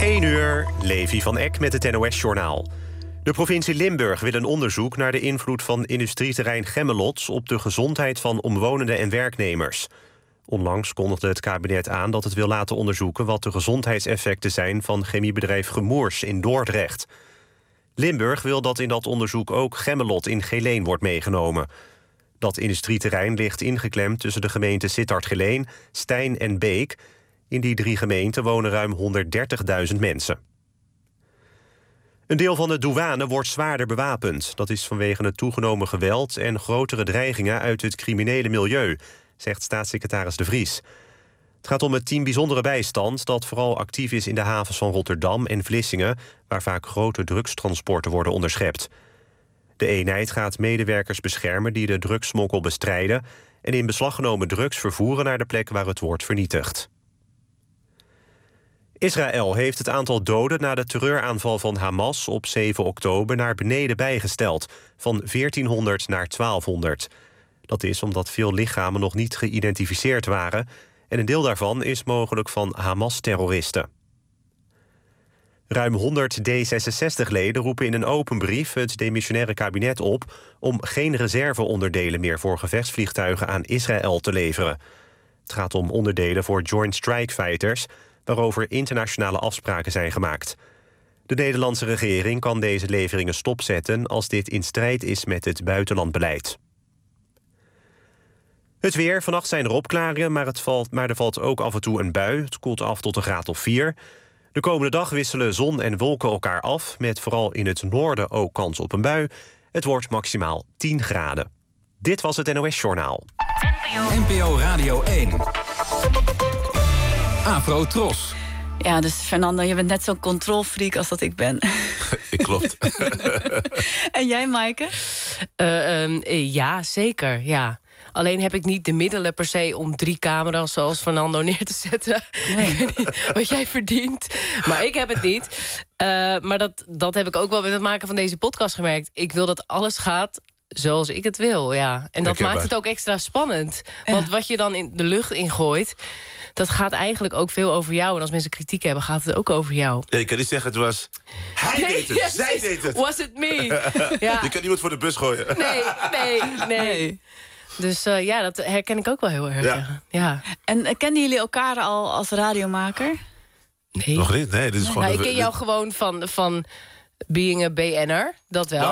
1 uur, Levi van Eck met het NOS-journaal. De provincie Limburg wil een onderzoek naar de invloed van industrieterrein Gemmelot op de gezondheid van omwonenden en werknemers. Onlangs kondigde het kabinet aan dat het wil laten onderzoeken wat de gezondheidseffecten zijn van chemiebedrijf Chemours in Dordrecht. Limburg wil dat in dat onderzoek ook Gemmelot in Geleen wordt meegenomen. Dat industrieterrein ligt ingeklemd tussen de gemeenten Sittard-Geleen, Stein en Beek. In die 3 gemeenten wonen ruim 130.000 mensen. Een deel van de douane wordt zwaarder bewapend. Dat is vanwege het toegenomen geweld en grotere dreigingen uit het criminele milieu, zegt staatssecretaris De Vries. Het gaat om het team bijzondere bijstand dat vooral actief is in de havens van Rotterdam en Vlissingen, waar vaak grote drugstransporten worden onderschept. De eenheid gaat medewerkers beschermen die de drugssmokkel bestrijden en in beslag genomen drugs vervoeren naar de plek waar het wordt vernietigd. Israël heeft het aantal doden na de terreuraanval van Hamas op 7 oktober naar beneden bijgesteld, van 1400 naar 1200. Dat is omdat veel lichamen nog niet geïdentificeerd waren en een deel daarvan is mogelijk van Hamas-terroristen. Ruim 100 D66-leden roepen in een open brief het demissionaire kabinet op om geen reserveonderdelen meer voor gevechtsvliegtuigen aan Israël te leveren. Het gaat om onderdelen voor Joint Strike Fighters, waarover internationale afspraken zijn gemaakt. De Nederlandse regering kan deze leveringen stopzetten als dit in strijd is met het buitenlandbeleid. Het weer, vannacht zijn er opklaringen, maar er valt ook af en toe een bui. Het koelt af tot een graad of 4. De komende dag wisselen zon en wolken elkaar af, met vooral in het noorden ook kans op een bui. Het wordt maximaal 10 graden. Dit was het NOS-journaal. NPO Radio 1. Afro Tros. Ja, dus Fernando, je bent net zo'n controlfreak als dat ik ben. Klopt. En jij, Maaike? Ja, zeker, ja. Alleen heb ik niet de middelen per se om 3 camera's zoals Fernando neer te zetten. Nee. Ik weet niet wat jij verdient. Maar ik heb het niet. Maar dat heb ik ook wel met het maken van deze podcast gemerkt. Ik wil dat alles gaat zoals ik het wil, ja. En dat maakt het ook extra spannend. Want wat je dan in de lucht ingooit, dat gaat eigenlijk ook veel over jou. En als mensen kritiek hebben, gaat het ook over jou. Ja, je kan niet zeggen, het was hij deed het, zij deed het. Was it me? Ja. Je kan niemand voor de bus gooien. Nee. Dus ja, dat herken ik ook wel heel erg. Ja. En kennen jullie elkaar al als radiomaker? Nee. Nog niet? Nee, dit is gewoon... ik ken jou gewoon van being a BN'er, dat wel.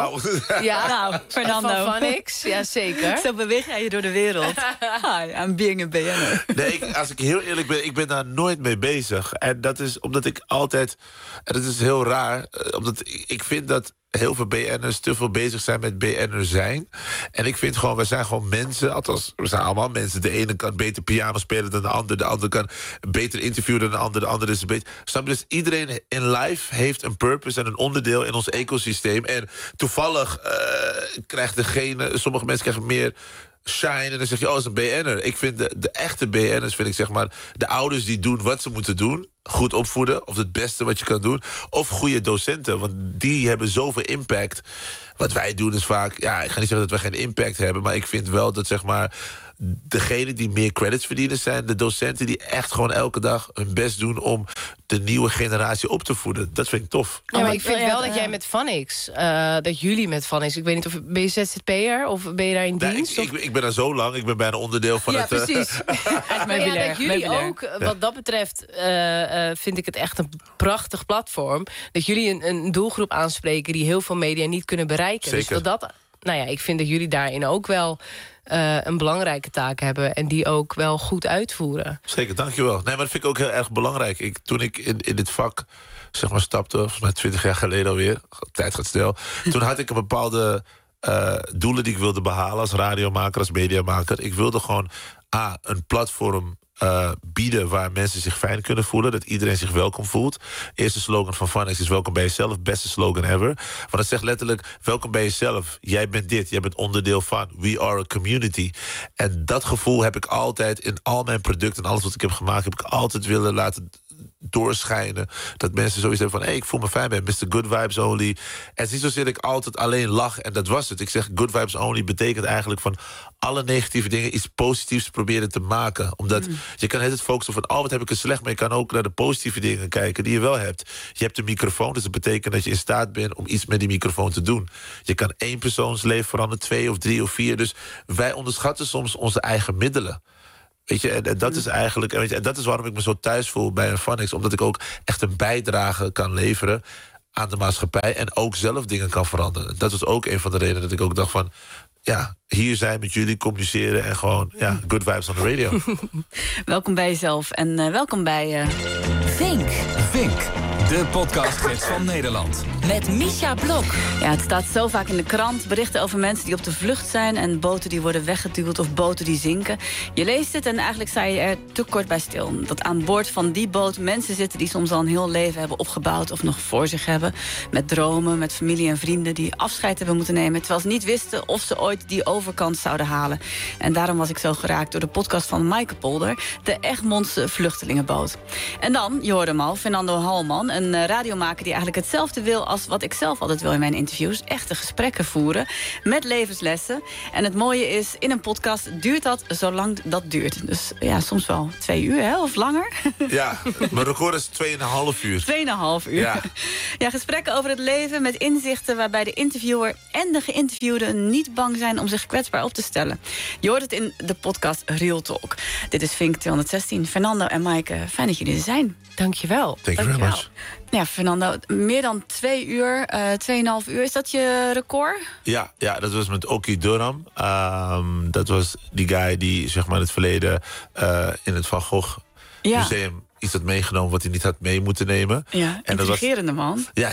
Nou, Fernando. Van Vanix, ja zeker. Zo beweeg jij je door de wereld. Hi, I'm being a BN'er. Nee, als ik heel eerlijk ben, ik ben daar nooit mee bezig. En dat is omdat ik altijd... En dat is heel raar, omdat ik vind dat heel veel BN'ers te veel bezig zijn met BN'er zijn. En ik vind gewoon, we zijn gewoon mensen. Althans, we zijn allemaal mensen. De ene kan beter piano spelen dan de ander. De ander kan beter interviewen dan de ander. De ander is een beetje... Snap je? Dus iedereen in life heeft een purpose en een onderdeel in ons ecosysteem. En toevallig krijgt sommige mensen krijgen meer shine. En dan zeg je, is een BN'er. Ik vind de echte BN'ers, vind ik zeg maar, de ouders die doen wat ze moeten doen. Goed opvoeden, of het beste wat je kan doen. Of goede docenten, want die hebben zoveel impact. Wat wij doen is vaak... Ja, ik ga niet zeggen dat we geen impact hebben, maar ik vind wel dat zeg maar degenen die meer credits verdienen zijn de docenten die echt gewoon elke dag hun best doen om de nieuwe generatie op te voeden. Dat vind ik tof. Ja, maar ik vind wel dat jij met Vanix, dat jullie met Vanix, ik weet niet of ben je ZZP'er of ben je daar in dienst? Ik ben daar zo lang, ik ben bijna onderdeel van het... Ja, precies. Maar dat jullie ook, wat dat betreft, vind ik het echt een prachtig platform. Dat jullie een doelgroep aanspreken die heel veel media niet kunnen bereiken. Zeker. Dus ik vind dat jullie daarin ook wel een belangrijke taak hebben en die ook wel goed uitvoeren. Zeker, dankjewel. Nee, maar dat vind ik ook heel erg belangrijk. Toen ik in dit vak zeg maar stapte, volgens mij 20 jaar geleden alweer, tijd gaat snel, toen had ik een bepaalde doelen die ik wilde behalen als radiomaker, als mediamaker. Ik wilde gewoon een platform bieden waar mensen zich fijn kunnen voelen, dat iedereen zich welkom voelt. Eerste slogan van Vanix is welkom bij jezelf, beste slogan ever. Want het zegt letterlijk, welkom bij jezelf. Jij bent dit, jij bent onderdeel van. We are a community. En dat gevoel heb ik altijd in al mijn producten en alles wat ik heb gemaakt, heb ik altijd willen laten doorschijnen. Dat mensen zoiets hebben van, ik voel me fijn bij Mr. Good Vibes Only. En het is niet zozeer dat ik altijd alleen lach en dat was het. Ik zeg, Good Vibes Only betekent eigenlijk van alle negatieve dingen iets positiefs proberen te maken. Omdat je kan het focussen van, wat heb ik er slecht, maar je kan ook naar de positieve dingen kijken die je wel hebt. Je hebt een microfoon, dus dat betekent dat je in staat bent om iets met die microfoon te doen. Je kan 1 persoons leven veranderen, 2 of 3 of 4. Dus wij onderschatten soms onze eigen middelen. Weet je, en dat is eigenlijk, en dat is waarom ik me zo thuis voel bij een Phonics, omdat ik ook echt een bijdrage kan leveren aan de maatschappij en ook zelf dingen kan veranderen. Dat was ook een van de redenen dat ik ook dacht van, hier zijn met jullie, communiceren en gewoon, good vibes on the radio. Welkom bij jezelf en welkom bij Vink. De podcastgids van Nederland. Met Misha Blok. Ja, het staat zo vaak in de krant. Berichten over mensen die op de vlucht zijn en boten die worden weggeduwd of boten die zinken. Je leest het en eigenlijk sta je er te kort bij stil. Dat aan boord van die boot mensen zitten die soms al een heel leven hebben opgebouwd of nog voor zich hebben. Met dromen, met familie en vrienden die afscheid hebben moeten nemen, terwijl ze niet wisten of ze ooit die overkant zouden halen. En daarom was ik zo geraakt door de podcast van Maaike Polder, de Egmondse vluchtelingenboot. En dan, je hoorde hem al, Fernando Halman, een radiomaker die eigenlijk hetzelfde wil als wat ik zelf altijd wil in mijn interviews. Echte gesprekken voeren met levenslessen. En het mooie is, in een podcast duurt dat zolang dat duurt. Dus soms wel 2 uur, hè, of langer. Ja, mijn record is 2,5 uur. 2,5 uur. Ja, gesprekken over het leven met inzichten waarbij de interviewer en de geïnterviewde niet bang zijn om zich kwetsbaar op te stellen. Je hoort het in de podcast Real Talk. Dit is Vink 216. Fernando en Maaike, fijn dat jullie er zijn. Dankjewel. Thank you very much. Ja, Fernando, meer dan 2 uur, 2,5 uur. Is dat je record? Ja, dat was met Oki Durham. Dat was die guy die zeg maar in het verleden in het Van Gogh Museum iets had meegenomen wat hij niet had mee moeten nemen. Ja, en intrigerende man. Ja,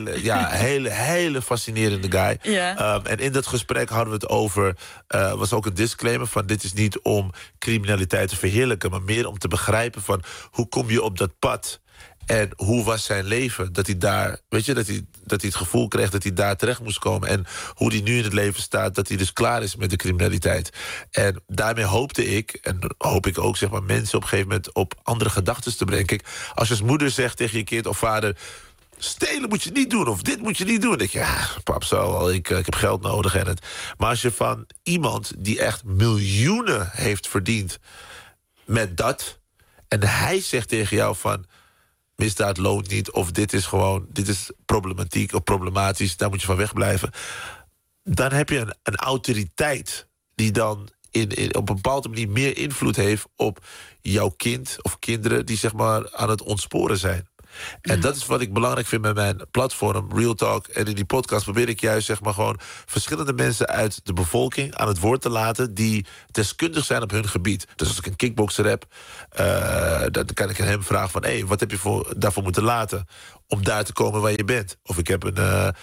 hele fascinerende guy. Ja. En in dat gesprek hadden we het over, was ook een disclaimer van, dit is niet om criminaliteit te verheerlijken, maar meer om te begrijpen van, hoe kom je op dat pad? En hoe was zijn leven? Dat hij daar, weet je, dat hij het gevoel kreeg dat hij daar terecht moest komen. En hoe hij nu in het leven staat, dat hij dus klaar is met de criminaliteit. En daarmee hoopte ik, en hoop ik ook, zeg maar, mensen op een gegeven moment op andere gedachten te brengen. Kijk, als je als moeder zegt tegen je kind of vader, stelen moet je niet doen, of dit moet je niet doen. Dan denk je, pap, ik heb geld nodig. Maar als je van iemand die echt miljoenen heeft verdiend met dat, en hij zegt tegen jou van, misdaad loont niet, of dit is problematiek of problematisch, daar moet je van wegblijven. Dan heb je een autoriteit die dan op een bepaalde manier meer invloed heeft op jouw kind of kinderen die zeg maar aan het ontsporen zijn. En dat is wat ik belangrijk vind met mijn platform, Real Talk. En in die podcast probeer ik juist zeg maar gewoon verschillende mensen uit de bevolking aan het woord te laten die deskundig zijn op hun gebied. Dus als ik een kickboxer heb, dan kan ik aan hem vragen van, wat heb je daarvoor moeten laten om daar te komen waar je bent? Of ik heb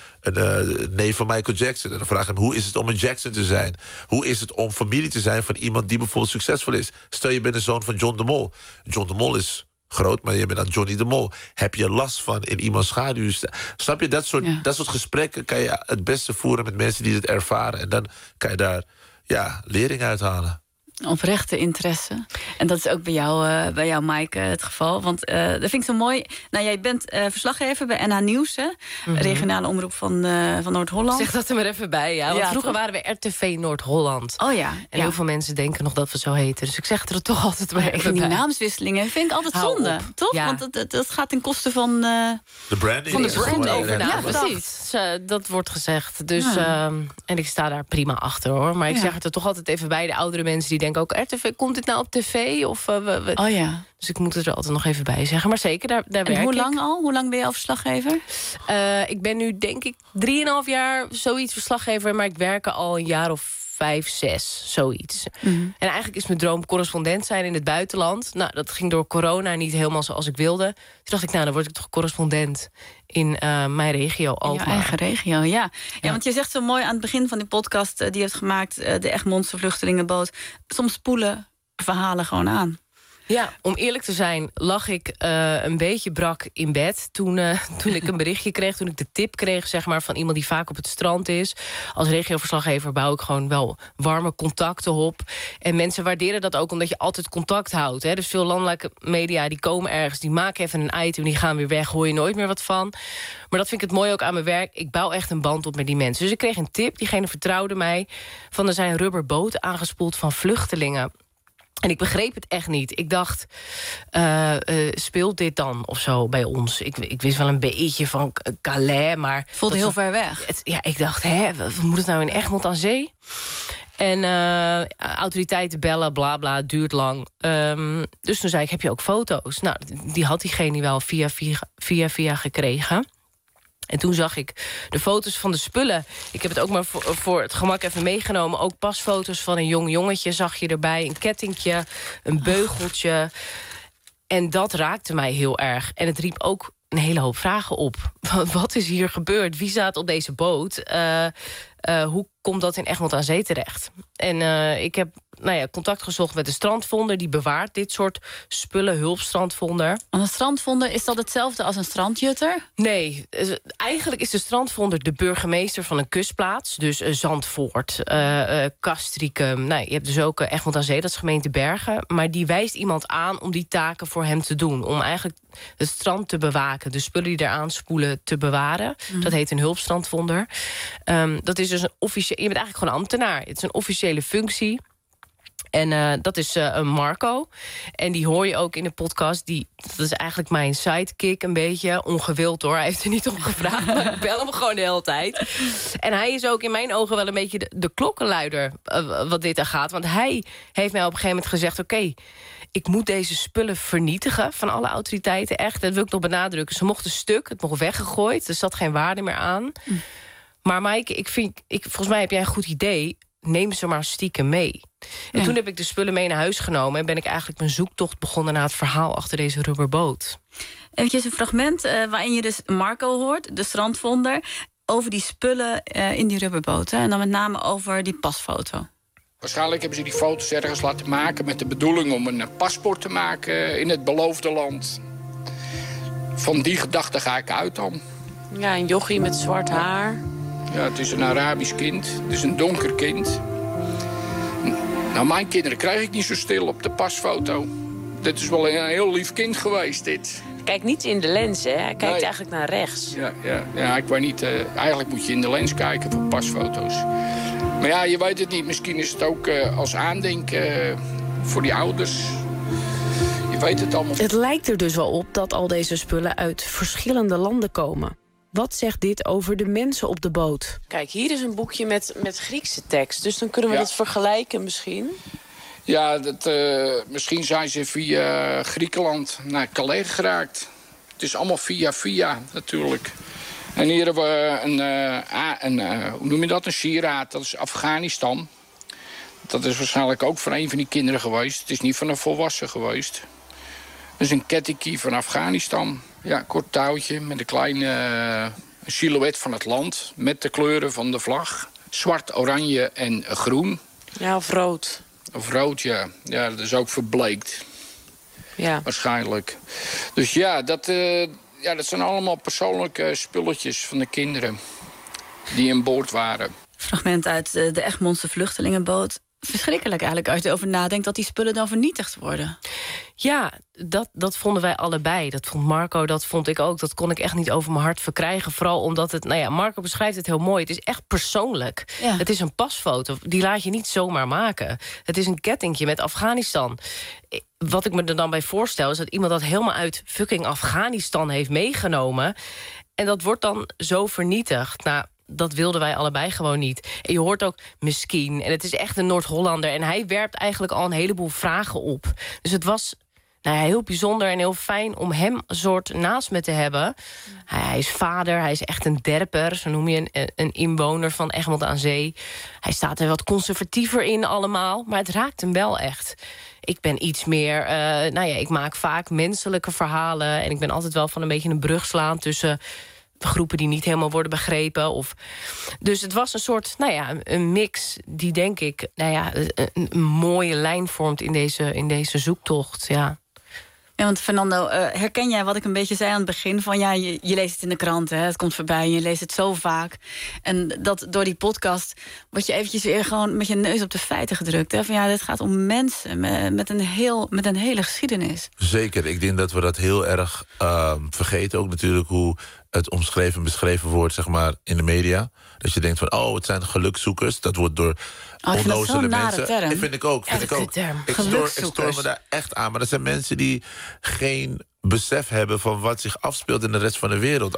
een neef van Michael Jackson en dan vraag ik hem, hoe is het om een Jackson te zijn? Hoe is het om familie te zijn van iemand die bijvoorbeeld succesvol is? Stel je bent een zoon van John de Mol. John de Mol is groot, maar je bent dan Johnny de Mol. Heb je last van in iemands schaduw? Snap je? Dat soort gesprekken kan je het beste voeren met mensen die het ervaren. En dan kan je daar lering uithalen. Oprechte interesse. En dat is ook bij jou Maaike, het geval. Want dat vind ik zo mooi. Nou, jij bent verslaggever bij NH Nieuws, hè? Regionale omroep van Noord-Holland. Zeg dat er maar even bij, ja. Want vroeger waren we RTV Noord-Holland. Oh ja. En heel veel mensen denken nog dat we zo heten. Dus ik zeg er toch altijd maar even die bij. naamswisselingen vind ik altijd zonde, toch? Ja. Want dat gaat ten koste van de branding. Van de branding. Ja, precies. Dat wordt gezegd. Dus, en ik sta daar prima achter, hoor. Maar ik zeg het er toch altijd even bij. De oudere mensen die denken ook, RTV, komt dit nou op tv? Of, Dus ik moet het er altijd nog even bij zeggen. Maar zeker, daar werk ik. En hoe lang al? Hoe lang ben je al verslaggever? Ik ben nu, denk ik, 3,5 jaar zoiets verslaggever. Maar ik werk er al een jaar of 5, 6, zoiets. En eigenlijk is mijn droom correspondent zijn in het buitenland. Nou, dat ging door corona niet helemaal zoals ik wilde. Toen dacht ik, dan word ik toch correspondent in mijn regio. In je eigen regio, ja. Want je zegt zo mooi aan het begin van die podcast die je hebt gemaakt, de Egmondse vluchtelingenboot, soms spoelen verhalen gewoon aan. Ja, om eerlijk te zijn lag ik een beetje brak in bed... toen ik een berichtje kreeg, toen ik de tip kreeg... zeg maar, van iemand die vaak op het strand is. Als regioverslaggever bouw ik gewoon wel warme contacten op. En mensen waarderen dat ook omdat je altijd contact houdt. Hè? Dus veel landelijke media die komen ergens, die maken even een item... die gaan weer weg, hoor je nooit meer wat van. Maar dat vind ik het mooi ook aan mijn werk. Ik bouw echt een band op met die mensen. Dus ik kreeg een tip, diegene vertrouwde mij... van er zijn rubberboten aangespoeld van vluchtelingen... En ik begreep het echt niet. Ik dacht, speelt dit dan of zo bij ons? Ik wist wel een beetje van Calais, maar... Voelde heel ver weg. Ik dacht, moet het nou in Egmond aan Zee? En autoriteiten bellen, bla bla, duurt lang. Dus toen zei ik, heb je ook foto's? Nou, die had diegene wel via gekregen... En toen zag ik de foto's van de spullen. Ik heb het ook maar voor het gemak even meegenomen. Ook pasfoto's van een jong jongetje zag je erbij. Een kettingje, een beugeltje. En dat raakte mij heel erg. En het riep ook een hele hoop vragen op. Wat is hier gebeurd? Wie staat op deze boot? Hoe komt dat in Egmond aan Zee terecht? En ik heb contact gezocht met de strandvonder. Die bewaart dit soort spullen, hulpstrandvonder. Een strandvonder, is dat hetzelfde als een strandjutter? Nee, eigenlijk is de strandvonder de burgemeester van een kustplaats. Dus Zandvoort, Castricum. Nou, je hebt dus ook Egmond aan Zee, dat is gemeente Bergen. Maar die wijst iemand aan om die taken voor hem te doen. Om eigenlijk het strand te bewaken. De spullen die eraan spoelen te bewaren. Dat heet een hulpstrandvonder. Dat is dus een officiële... Je bent eigenlijk gewoon ambtenaar. Het is een officiële functie. En dat is Marco. En die hoor je ook in de podcast. Dat is eigenlijk mijn sidekick een beetje. Ongewild hoor, hij heeft er niet om gevraagd. Maar ik bel hem gewoon de hele tijd. En hij is ook in mijn ogen wel een beetje de klokkenluider wat dit aan gaat. Want hij heeft mij op een gegeven moment gezegd... Oké, ik moet deze spullen vernietigen van alle autoriteiten. Echt, dat wil ik nog benadrukken. Ze mochten stuk, het mocht weggegooid. Er zat geen waarde meer aan. Maar Maaike, volgens mij heb jij een goed idee... Neem ze maar stiekem mee. En toen heb ik de spullen mee naar huis genomen... en ben ik eigenlijk mijn zoektocht begonnen... naar het verhaal achter deze rubberboot. Eventjes een fragment waarin je dus Marco hoort, de strandvonder... over die spullen in die rubberboot. En dan met name over die pasfoto. Waarschijnlijk hebben ze die foto's ergens laten maken... met de bedoeling om een paspoort te maken in het beloofde land. Van die gedachte ga ik uit dan. Ja, een jochie met zwart haar... Ja, het is een Arabisch kind. Het is een donker kind. Nou, mijn kinderen krijg ik niet zo stil op de pasfoto. Dit is wel een heel lief kind geweest, dit. Kijk niet in de lens, hè? Hij kijkt eigenlijk naar rechts. Ja, ik weet niet. Eigenlijk moet je in de lens kijken voor pasfoto's. Maar ja, je weet het niet. Misschien is het ook als aandenken voor die ouders. Je weet het allemaal. Het lijkt er dus wel op dat al deze spullen uit verschillende landen komen. Wat zegt dit over de mensen op de boot? Kijk, hier is een boekje met Griekse tekst. Dus dan kunnen we dat vergelijken misschien. Ja, misschien zijn ze via Griekenland naar Calais geraakt. Het is allemaal via natuurlijk. En hier hebben we hoe noem je dat? Een sieraad. Dat is Afghanistan. Dat is waarschijnlijk ook van een van die kinderen geweest. Het is niet van een volwassen geweest. Dat is een kettingkie van Afghanistan. Ja, kort touwtje met een kleine silhouet van het land. Met de kleuren van de vlag. Zwart, oranje en groen. Ja, of rood. Of rood, ja. Ja, dat is ook verbleekt. Ja. Waarschijnlijk. Dus ja, dat zijn allemaal persoonlijke spulletjes van de kinderen. Die aan boord waren. Fragment uit de Egmondse vluchtelingenboot. Verschrikkelijk eigenlijk als je erover nadenkt... dat die spullen dan vernietigd worden. Ja, dat vonden wij allebei. Dat vond Marco, dat vond ik ook. Dat kon ik echt niet over mijn hart verkrijgen. Vooral omdat het... Marco beschrijft het heel mooi. Het is echt persoonlijk. Ja. Het is een pasfoto. Die laat je niet zomaar maken. Het is een kettingje met Afghanistan. Wat ik me er dan bij voorstel... is dat iemand dat helemaal uit fucking Afghanistan heeft meegenomen. En dat wordt dan zo vernietigd. Nou, dat wilden wij allebei gewoon niet. En je hoort ook misschien, en het is echt een Noord-Hollander... en hij werpt eigenlijk al een heleboel vragen op. Dus het was heel bijzonder en heel fijn om hem een soort naast me te hebben. Hij is vader, hij is echt een derper, zo noem je een inwoner van Egmond aan Zee. Hij staat er wat conservatiever in allemaal, maar het raakt hem wel echt. Ik ben iets meer, ik maak vaak menselijke verhalen... en ik ben altijd wel van een beetje een brug slaan tussen... groepen die niet helemaal worden begrepen. Dus het was een soort, een mix die denk ik, een mooie lijn vormt in deze zoektocht, ja. Ja, want Fernando, herken jij wat ik een beetje zei aan het begin? Van je leest het in de krant, het komt voorbij en je leest het zo vaak. En dat door die podcast word je eventjes weer gewoon met je neus op de feiten gedrukt. Hè? Van dit gaat om mensen met een hele geschiedenis. Zeker, ik denk dat we dat heel erg vergeten. Ook natuurlijk hoe het omschreven en beschreven wordt, zeg maar, in de media. Dat je denkt van, het zijn gelukzoekers. Dat wordt door onnozele mensen. Term. Vind ik ook. Ik stoor me daar echt aan. Maar dat zijn mensen die geen besef hebben van wat zich afspeelt in de rest van de wereld.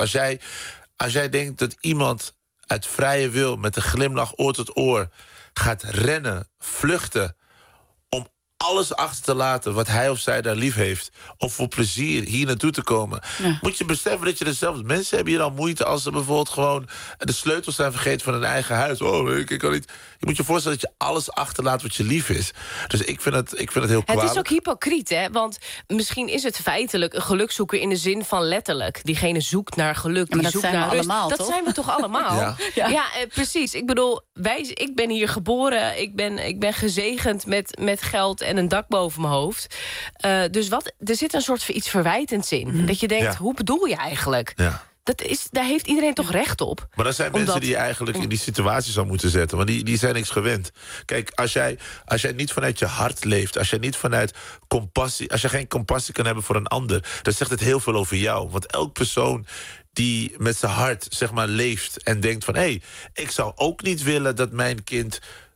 Als jij denkt dat iemand uit vrije wil met een glimlach oor tot oor gaat rennen, vluchten, om alles achter te laten wat hij of zij daar lief heeft, om voor plezier hier naartoe te komen. Ja. Moet je beseffen dat je er zelfs mensen hebben hier al moeite als ze bijvoorbeeld gewoon de sleutels zijn vergeten van hun eigen huis. Ik kan niet. Je moet je voorstellen dat je alles achterlaat wat je lief is. Dus ik vind het heel kwalijk. Het is ook hypocriet, hè? Want misschien is het feitelijk een gelukzoeker in de zin van letterlijk. Diegene zoekt naar geluk, die zoekt naar rust. Allemaal, dat toch? zijn we toch allemaal? Ja, precies. Ik bedoel, ik ben hier geboren. Ik ben gezegend met geld en een dak boven mijn hoofd. Dus er zit een soort van iets verwijtends in. Dat je denkt, hoe bedoel je eigenlijk? Ja. Daar heeft iedereen toch recht op? Maar dat zijn mensen die je eigenlijk in die situatie zou moeten zetten. Want die zijn niks gewend. Kijk, als jij niet vanuit je hart leeft, als jij niet vanuit compassie, als je geen compassie kan hebben voor een ander, dan zegt het heel veel over jou. Want elk persoon die met zijn hart, zeg maar, leeft en denkt van, ik zou ook niet willen dat mijn kind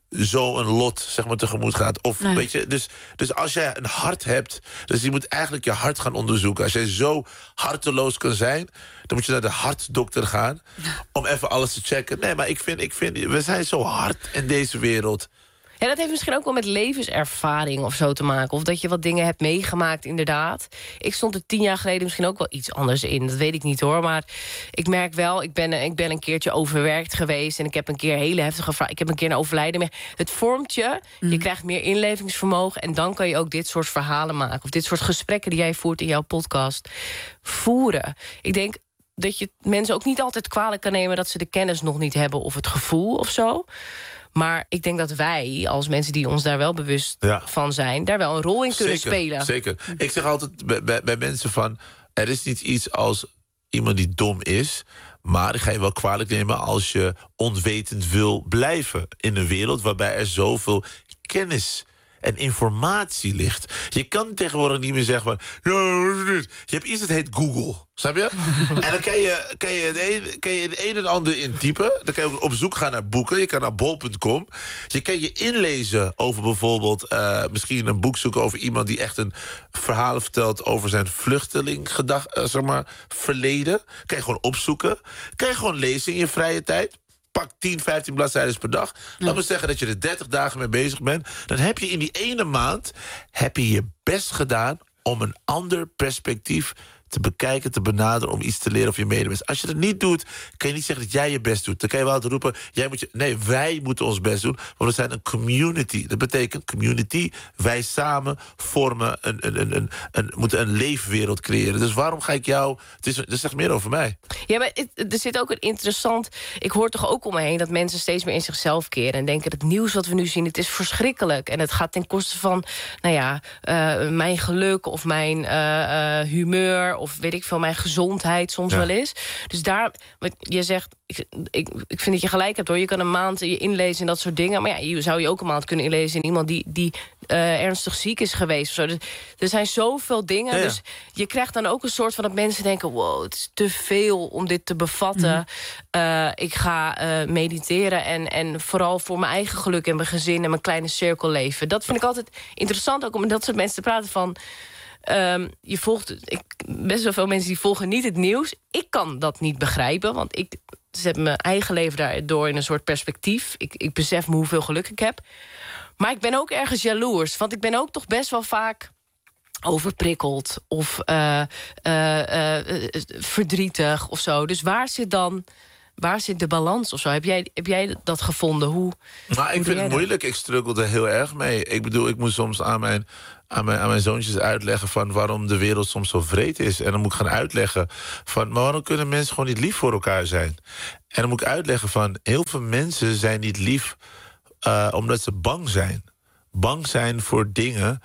zo een lot, zeg maar, tegemoet gaat. Of, weet je, dus als jij een hart hebt, dus je moet eigenlijk je hart gaan onderzoeken. Als jij zo harteloos kan zijn, dan moet je naar de hartdokter gaan om even alles te checken. Nee, maar ik vind we zijn zo hard in deze wereld. Ja, dat heeft misschien ook wel met levenservaring of zo te maken. Of dat je wat dingen hebt meegemaakt, inderdaad. Ik stond er 10 jaar geleden misschien ook wel iets anders in. Dat weet ik niet, hoor. Maar ik merk wel, ik ben een keertje overwerkt geweest. En ik heb een keer hele heftige vraag. Ik heb een keer een overlijden mee. Het vormt je. Je krijgt meer inlevingsvermogen. En dan kan je ook dit soort verhalen maken. Of dit soort gesprekken die jij voert in jouw podcast voeren. Ik denk dat je mensen ook niet altijd kwalijk kan nemen dat ze de kennis nog niet hebben of het gevoel of zo. Maar ik denk dat wij, als mensen die ons daar wel bewust van zijn, daar wel een rol in kunnen spelen. Zeker. Ik zeg altijd bij mensen van, er is niet iets als iemand die dom is, maar ik ga je wel kwalijk nemen als je onwetend wil blijven in een wereld waarbij er zoveel kennis en informatie ligt. Je kan tegenwoordig niet meer zeggen van, je hebt iets dat heet Google. Snap je? En dan kan je het een en ander intypen. Dan kan je ook op zoek gaan naar boeken. Je kan naar bol.com. Je kan je inlezen over bijvoorbeeld misschien een boek zoeken over iemand die echt een verhaal vertelt over zijn verleden. Kan je gewoon opzoeken. Kan je gewoon lezen in je vrije tijd. Pak 10, 15 bladzijden per dag. Laat me zeggen dat je er 30 dagen mee bezig bent. Dan heb je in die ene maand je best gedaan om een ander perspectief te bekijken, te benaderen, om iets te leren of je medemens. Als je dat niet doet, kan je niet zeggen dat jij je best doet. Dan kan je wel altijd roepen, wij moeten ons best doen, want we zijn een community. Dat betekent community, wij samen vormen moeten een leefwereld creëren. Dus waarom ga ik jou, dat zegt meer over mij. Ja, maar er zit ook een interessant, ik hoor toch ook om me heen dat mensen steeds meer in zichzelf keren en denken dat het nieuws wat we nu zien, het is verschrikkelijk en het gaat ten koste van, mijn geluk of mijn humeur of weet ik veel, mijn gezondheid soms wel eens. Dus daar, wat je zegt, ik vind dat je gelijk hebt, hoor. Je kan een maand je inlezen in dat soort dingen, maar je zou je ook een maand kunnen inlezen in iemand die ernstig ziek is geweest. Of zo. Dus er zijn zoveel dingen, dus je krijgt dan ook een soort van dat mensen denken, wow, het is te veel om dit te bevatten. Ik ga mediteren en vooral voor mijn eigen geluk en mijn gezin en mijn kleine cirkel leven. Dat vind ik altijd interessant, ook om met dat soort mensen te praten van, je volgt best wel veel mensen die volgen niet het nieuws. Ik kan dat niet begrijpen, want ik zet mijn eigen leven daardoor in een soort perspectief. Ik besef me hoeveel geluk ik heb. Maar ik ben ook ergens jaloers, want ik ben ook toch best wel vaak overprikkeld of verdrietig of zo. Dus waar zit dan waar zit de balans of zo? Heb jij dat gevonden? Ik vind het moeilijk. Ik struggelde heel erg mee. Ik bedoel, ik moet soms aan mijn zoontjes uitleggen van waarom de wereld soms zo wreed is. En dan moet ik gaan uitleggen van, maar waarom kunnen mensen gewoon niet lief voor elkaar zijn? En dan moet ik uitleggen van, heel veel mensen zijn niet lief omdat ze bang zijn. Bang zijn voor dingen,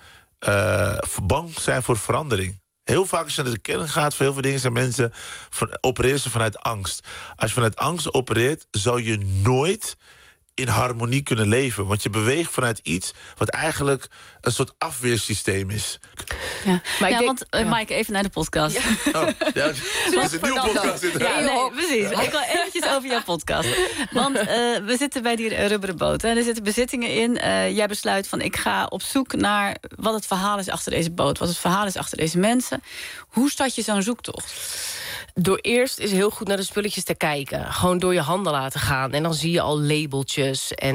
bang zijn voor verandering. Heel vaak als je naar de kern gaat, voor heel veel dingen zijn mensen opereren ze vanuit angst. Als je vanuit angst opereert, zou je nooit in harmonie kunnen leven. Want je beweegt vanuit iets wat eigenlijk een soort afweersysteem is. Ja, want Maaike, even naar de podcast. Ja. Dat is een nieuwe podcast. Precies. Ik wil eventjes over jouw podcast. Want we zitten bij die rubberen boot. En er zitten bezittingen in. Jij besluit van, ik ga op zoek naar wat het verhaal is achter deze boot. Wat het verhaal is achter deze mensen. Hoe start je zo'n zoektocht? Door eerst is heel goed naar de spulletjes te kijken. Gewoon door je handen laten gaan. En dan zie je al labeltjes en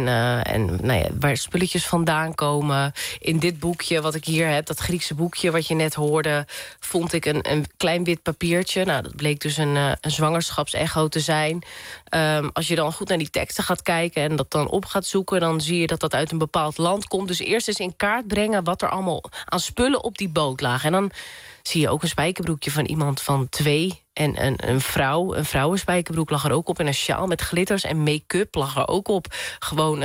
waar spulletjes vandaan komen. In dit boekje wat ik hier heb, dat Griekse boekje wat je net hoorde, vond ik een klein wit papiertje. Nou, dat bleek dus een zwangerschapsecho te zijn. Als je dan goed naar die teksten gaat kijken en dat dan op gaat zoeken, dan zie je dat dat uit een bepaald land komt. Dus eerst eens in kaart brengen wat er allemaal aan spullen op die boot lagen. En dan zie je ook een spijkerbroekje van iemand van 2... En een vrouwenspijkerbroek lag er ook op. En een sjaal met glitters en make-up lag er ook op. Gewoon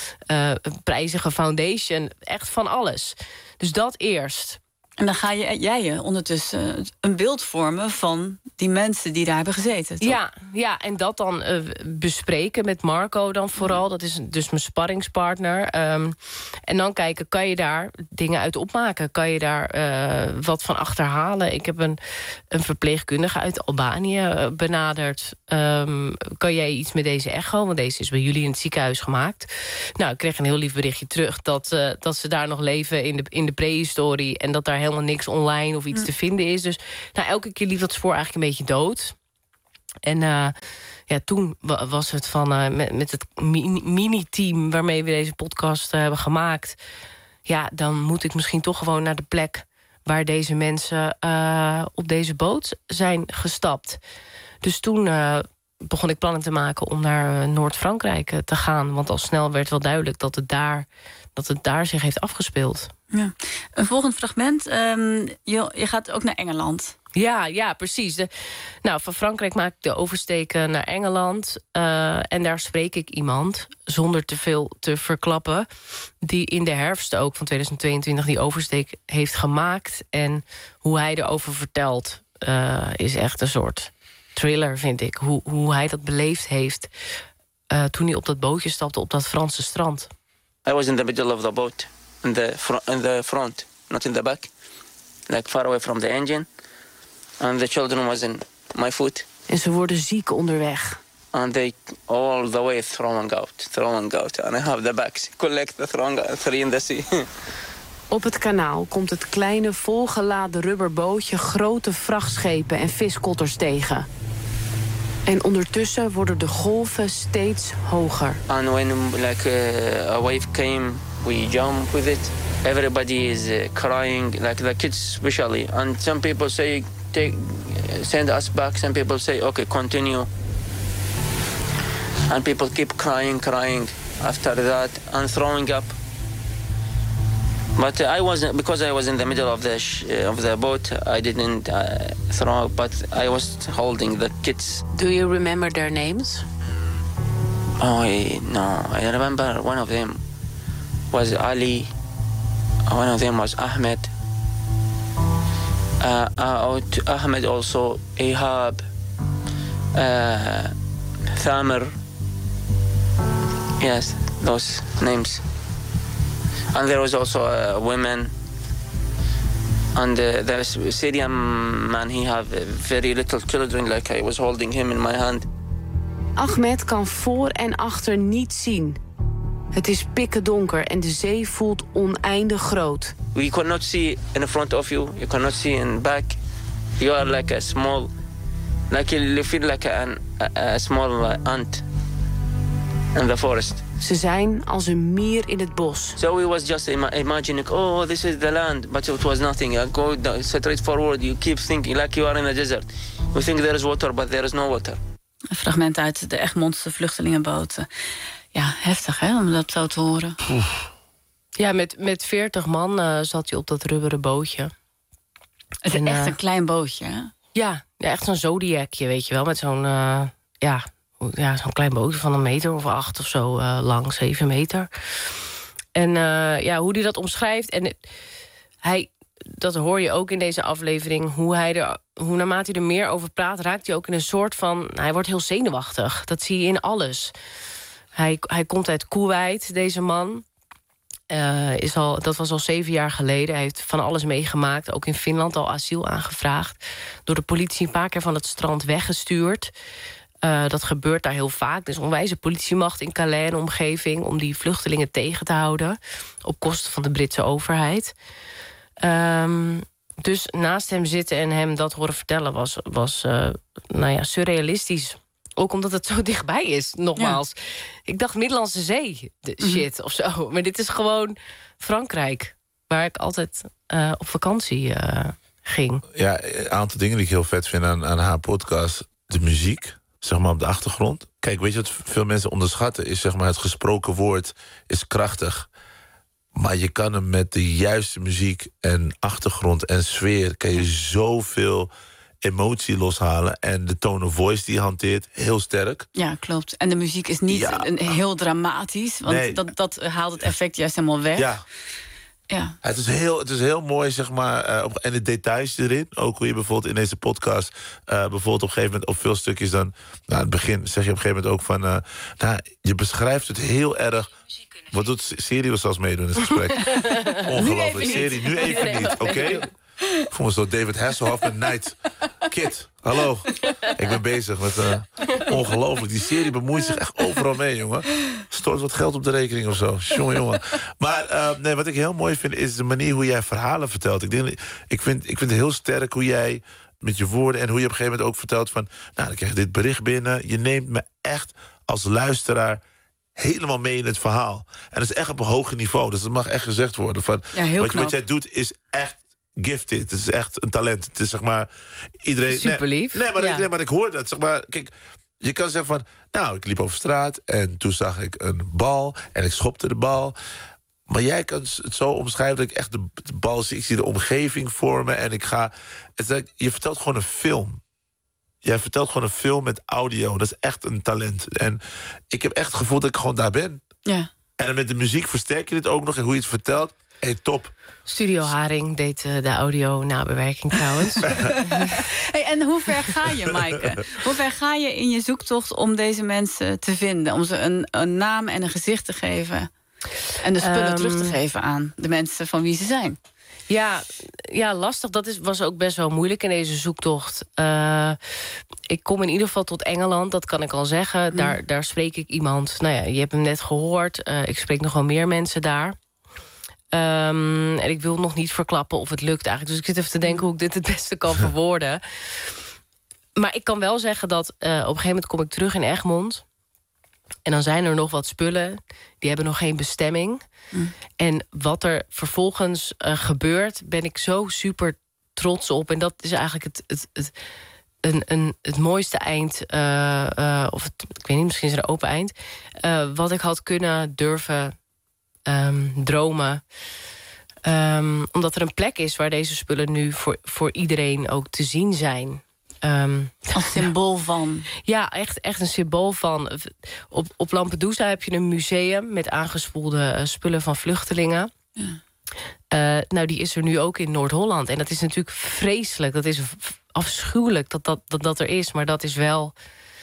prijzige foundation. Echt van alles. Dus dat eerst. En dan ga jij ondertussen een beeld vormen van die mensen die daar hebben gezeten. Toch? Ja, en dat dan bespreken met Marco dan vooral. Dat is dus mijn sparringspartner. En dan kijken, kan je daar dingen uit opmaken? Kan je daar wat van achterhalen? Ik heb een verpleegkundige uit Albanië benaderd. Kan jij iets met deze echo? Want deze is bij jullie in het ziekenhuis gemaakt. Nou, ik kreeg een heel lief berichtje terug dat ze daar nog leven in de prehistorie. En dat daar helemaal niks online of iets te vinden is. Dus elke keer liep dat spoor eigenlijk een beetje dood. En toen was het van met het mini-team waarmee we deze podcast hebben gemaakt. Ja, dan moet ik misschien toch gewoon naar de plek waar deze mensen op deze boot zijn gestapt. Dus toen begon ik plannen te maken om naar Noord-Frankrijk te gaan. Want al snel werd wel duidelijk dat het daar zich heeft afgespeeld. Ja. Een volgend fragment. Je gaat ook naar Engeland. Ja, precies. Van Frankrijk maak ik de oversteek naar Engeland. En daar spreek ik iemand, zonder te veel te verklappen, die in de herfst ook van 2022 die oversteek heeft gemaakt. En hoe hij erover vertelt is echt een soort thriller, vind ik. Hoe hij dat beleefd heeft toen hij op dat bootje stapte op dat Franse strand. I was in the middle of the boat, in the front, not in the back, like far away from the engine. And the children was in my foot. En ze worden ziek onderweg. And they all the way throwing out. And I have the bags, collect the three in the sea. Op het kanaal komt het kleine volgeladen rubberbootje grote vrachtschepen en viskotters tegen. En ondertussen worden de golven steeds hoger. And when a wave came, we jump with it. Everybody is crying, like the kids especially. And some people say, send us back. Some people say, okay, continue. And people keep crying after that and throwing up. But because I was in the middle of the boat, I didn't throw up, but I was holding the kids. Do you remember their names? Oh, no. I remember one of them was Ali. One of them was Ahmed. Ahmed also, Ihab, Thamer. Yes, those names. And there was also women. And the Syrian man, he have very little children, like I was holding him in my hand. Ahmed kan voor en achter niet zien. Het is pikkendonker en de zee voelt oneindig groot. We cannot see in front of you. You cannot see in back. You are like a small, like you feel like a small ant in the forest. Ze zijn als een mier in het bos. So we was just imagining, oh, this is the land, but it was nothing. You go straight forward, you keep thinking like you are in a desert. You think there is water, but there is no water. Een fragment uit de Egmondse vluchtelingenboot. Ja, heftig hè, om dat zo te horen. Ja, met 40 man zat hij op dat rubberen bootje. Het is echt een klein bootje, hè? Ja, echt zo'n Zodiacje, weet je wel. Met zo'n zo'n klein bootje van 1 meter of 8 of zo lang, 7 meter. En hoe hij dat omschrijft... En dat hoor je ook in deze aflevering... hoe naarmate hij er meer over praat... raakt hij ook in een soort van... Hij wordt heel zenuwachtig. Dat zie je in alles. Hij komt uit Koeweit, deze man. Dat was al 7 jaar geleden. Hij heeft van alles meegemaakt. Ook in Finland al asiel aangevraagd. Door de politie een paar keer van het strand weggestuurd. Dat gebeurt daar heel vaak. Er is onwijze politiemacht in Calais en omgeving... om die vluchtelingen tegen te houden. Op kosten van de Britse overheid. Dus naast hem zitten en hem dat horen vertellen... was surrealistisch. Ook omdat het zo dichtbij is, nogmaals. Ja. Ik dacht Middellandse Zee, shit of zo. Maar dit is gewoon Frankrijk, waar ik altijd op vakantie ging. Ja, een aantal dingen die ik heel vet vind aan haar podcast. De muziek, zeg maar op de achtergrond. Kijk, weet je wat veel mensen onderschatten? Is zeg maar het gesproken woord is krachtig. Maar je kan hem met de juiste muziek en achtergrond en sfeer... kan je zoveel emotie loshalen. En de tone of voice die je hanteert, heel sterk. Ja, klopt. En de muziek is niet heel dramatisch. Want dat haalt het effect juist helemaal weg. Ja. Het is heel mooi, zeg maar. En de details erin. Ook hoe je bijvoorbeeld in deze podcast... bijvoorbeeld op een gegeven moment op veel stukjes dan... Nou, aan het begin zeg je op een gegeven moment ook van... je beschrijft het heel erg... Wat doet Siri zelfs meedoen in het gesprek? Ongelooflijk. Siri, nu even niet, oké? Ik voel me zo David Hasselhoff met Night. Kid, hallo. Ik ben bezig met... ongelooflijk. Die serie bemoeit zich echt overal mee, jongen. Stort wat geld op de rekening of zo. Jongen. Maar wat ik heel mooi vind... is de manier hoe jij verhalen vertelt. Ik vind het heel sterk hoe jij... met je woorden en hoe je op een gegeven moment ook vertelt van... nou, dan krijg je dit bericht binnen. Je neemt me echt als luisteraar... helemaal mee in het verhaal. En dat is echt op een hoger niveau. Dus dat mag echt gezegd worden. Van, wat jij doet is echt gifted. Het is echt een talent. Het is zeg maar... iedereen. Super lief. Nee, maar ik hoor dat. Zeg maar, kijk, je kan zeggen van... nou, ik liep over straat en toen zag ik een bal... en ik schopte de bal. Maar jij kan het zo omschrijven dat ik echt de bal zie. Ik zie de omgeving vormen en ik ga... je vertelt gewoon een film. Jij vertelt gewoon een film met audio. Dat is echt een talent. En ik heb echt het gevoel dat ik gewoon daar ben. Ja. En met de muziek versterk je dit ook nog. En hoe je het vertelt, top. Studio Haring deed de audio-nabewerking trouwens. Hey, en hoe ver ga je, Maaike? Hoe ver ga je in je zoektocht om deze mensen te vinden? Om ze een naam en een gezicht te geven? En de spullen terug te geven aan de mensen van wie ze zijn? Ja, lastig. Dat was ook best wel moeilijk in deze zoektocht. Ik kom in ieder geval tot Engeland, dat kan ik al zeggen. Daar spreek ik iemand. Nou ja, je hebt hem net gehoord. Ik spreek nog wel meer mensen daar. En ik wil nog niet verklappen of het lukt eigenlijk. Dus ik zit even te denken hoe ik dit het beste kan verwoorden. Maar ik kan wel zeggen dat op een gegeven moment kom ik terug in Egmond. En dan zijn er nog wat spullen. Die hebben nog geen bestemming. En wat er vervolgens gebeurt, ben ik zo super trots op. En dat is eigenlijk het mooiste eind. Ik weet niet, misschien is het een open eind. Wat ik had kunnen durven dromen. Omdat er een plek is waar deze spullen nu voor iedereen ook te zien zijn. Als symbool van... Ja, echt een symbool van... Op Lampedusa heb je een museum met aangespoelde spullen van vluchtelingen. Ja. Die is er nu ook in Noord-Holland. En dat is natuurlijk vreselijk. Dat is afschuwelijk dat er is. Maar dat is wel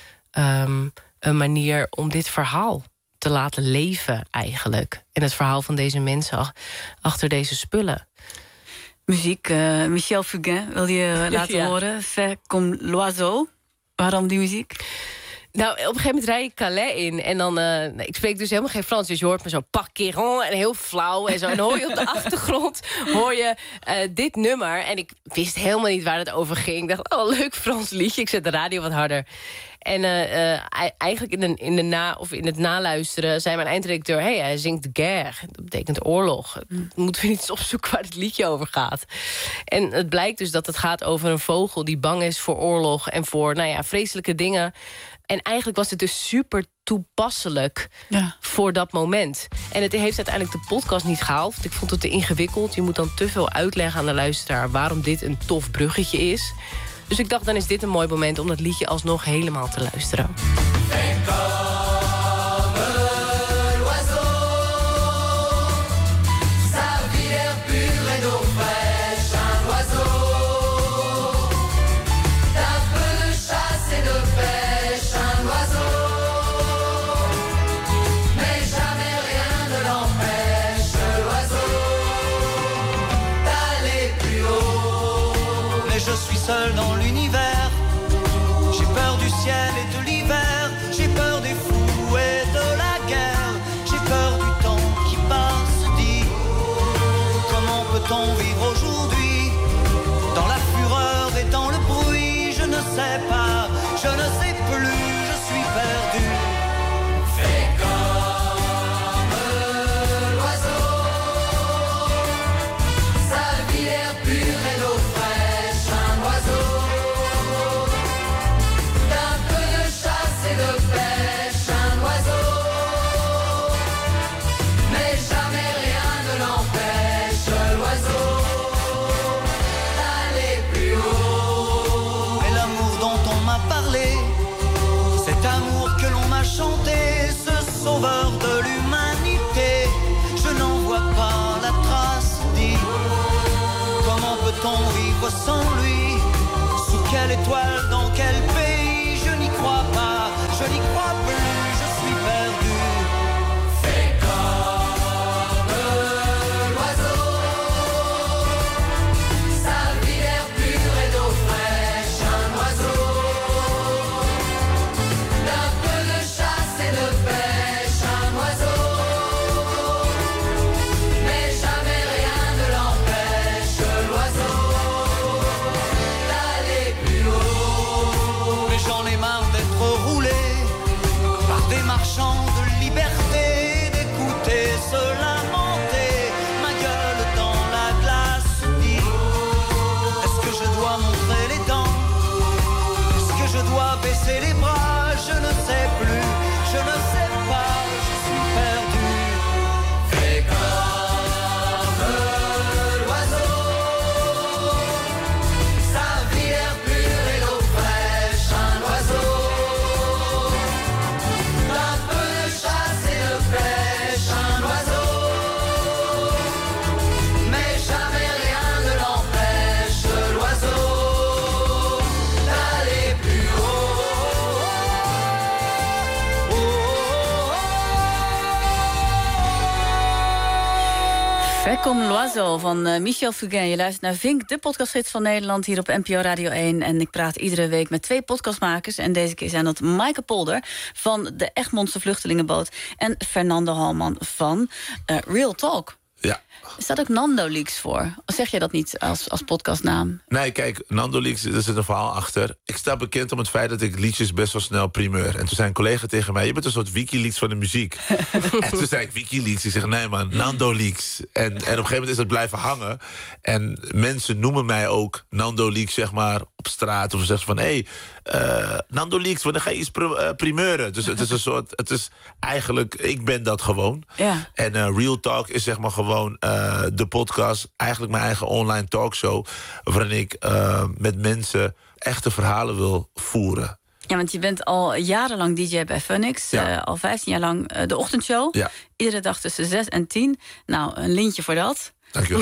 een manier om dit verhaal te laten leven eigenlijk. En het verhaal van deze mensen achter deze spullen. Muziek, Michel Fugain wil je laten horen. Fait comme l'oiseau. Waarom die muziek? Nou, op een gegeven moment rijd ik Calais in. En dan, ik spreek dus helemaal geen Frans. Dus je hoort me zo Paqueron en heel flauw en zo. En dan hoor je op de achtergrond dit nummer. En ik wist helemaal niet waar het over ging. Ik dacht, leuk Frans liedje. Ik zet de radio wat harder. En eigenlijk in het naluisteren zei mijn eindredacteur... hey, hij zingt de guerre, dat betekent oorlog. Moeten we niet opzoeken waar het liedje over gaat? En het blijkt dus dat het gaat over een vogel die bang is voor oorlog... en voor vreselijke dingen. En eigenlijk was het dus super toepasselijk voor dat moment. En het heeft uiteindelijk de podcast niet gehaald. Want ik vond het te ingewikkeld. Je moet dan te veel uitleggen aan de luisteraar... waarom dit een tof bruggetje is. Dus ik dacht, dan is dit een mooi moment... om dat liedje alsnog helemaal te luisteren. Seul dans l'univers, j'ai peur du ciel et de l'hiver, j'ai peur des fous et de la guerre, j'ai peur du temps qui passe, dit, comment peut-on vivre aujourd'hui, dans la fureur et dans le bruit, je ne sais pas, je ne sais plus, je suis perdu. Fais comme l'oiseau, sa vie l'air pur et l'eau fraîche. Chanter ce sauveur de l'humanité, je n'en vois pas la trace, dit. Comment peut-on vivre sans lui? Sous quelle étoile, dans quel pays? Je n'y crois pas, je n'y crois plus, je suis perdu. Fais comme l'oiseau, sa vie l'air pur et d'eau fraîche, un oiseau. Marchand de liberté, d'écouter se lamenter, ma gueule dans la glace dit. Est-ce que je dois montrer les dents? Est-ce que je dois baisser les bras? Je ne sais plus, je ne sais pas, je suis perdu. Fais comme l'oiseau, sa vie l'air pur et l'eau fraîche, un oiseau. Comme l'oiseau van Michel Fugain. Je luistert naar Vink, de podcastgids van Nederland... hier op NPO Radio 1. En ik praat iedere week met 2 podcastmakers. En deze keer zijn dat Maaike Polder van de Egmondse Vluchtelingenboot... en Fernando Halman van Real Talk. Ja. Staat ook Nando Leaks voor? Of zeg je dat niet als podcastnaam? Nee, kijk, Nando Leaks, er zit een verhaal achter. Ik sta bekend om het feit dat ik liedjes best wel snel primeur. En toen zei een collega tegen mij, je bent een soort Wikileaks van de muziek. En toen zei ik, Wikileaks? Ik zeg, nee man, Nando Leaks. En op een gegeven moment is dat blijven hangen. En mensen noemen mij ook Nando Leaks, zeg maar, op straat. Of ze zeggen van, hé, Nando Leaks, wanneer ga je iets primeuren? Dus het is een soort, het is eigenlijk, ik ben dat gewoon. Ja. En Real Talk is zeg maar gewoon de podcast, eigenlijk mijn eigen online talkshow, waarin ik met mensen echte verhalen wil voeren. Ja, want je bent al jarenlang DJ bij Funix. Ja. Al 15 jaar lang de ochtendshow. Ja. Iedere dag tussen 6 en 10. Nou, een lintje voor dat. Dankjewel.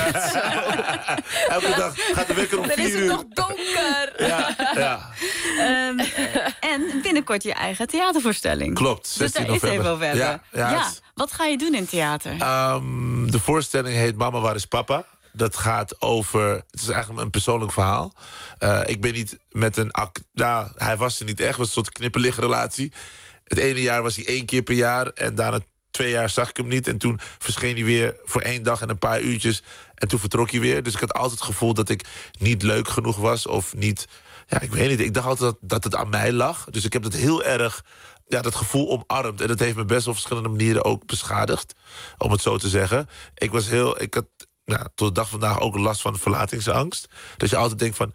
Elke dag gaat de wekker om 4 uur. Dan is het nog donker. Ja. En binnenkort je eigen theatervoorstelling. Klopt, 16 dus daar november. is even over hebben. Ja. Wat ga je doen in theater? De voorstelling heet Mama, waar is papa? Dat gaat over, het is eigenlijk een persoonlijk verhaal. Ik ben niet met een hij was er niet echt, het was een soort knipperligrelatie. Het ene jaar was hij 1 keer per jaar en daarna 2 jaar zag ik hem niet. En toen verscheen hij weer voor 1 dag en een paar uurtjes. En toen vertrok hij weer. Dus ik had altijd het gevoel dat ik niet leuk genoeg was of niet Ja, ik weet niet. Ik dacht altijd dat het aan mij lag. Dus ik heb dat heel erg, dat gevoel omarmd. En dat heeft me best op verschillende manieren ook beschadigd. Om het zo te zeggen. Ik had tot de dag van vandaag ook last van verlatingsangst. Dat je altijd denkt van,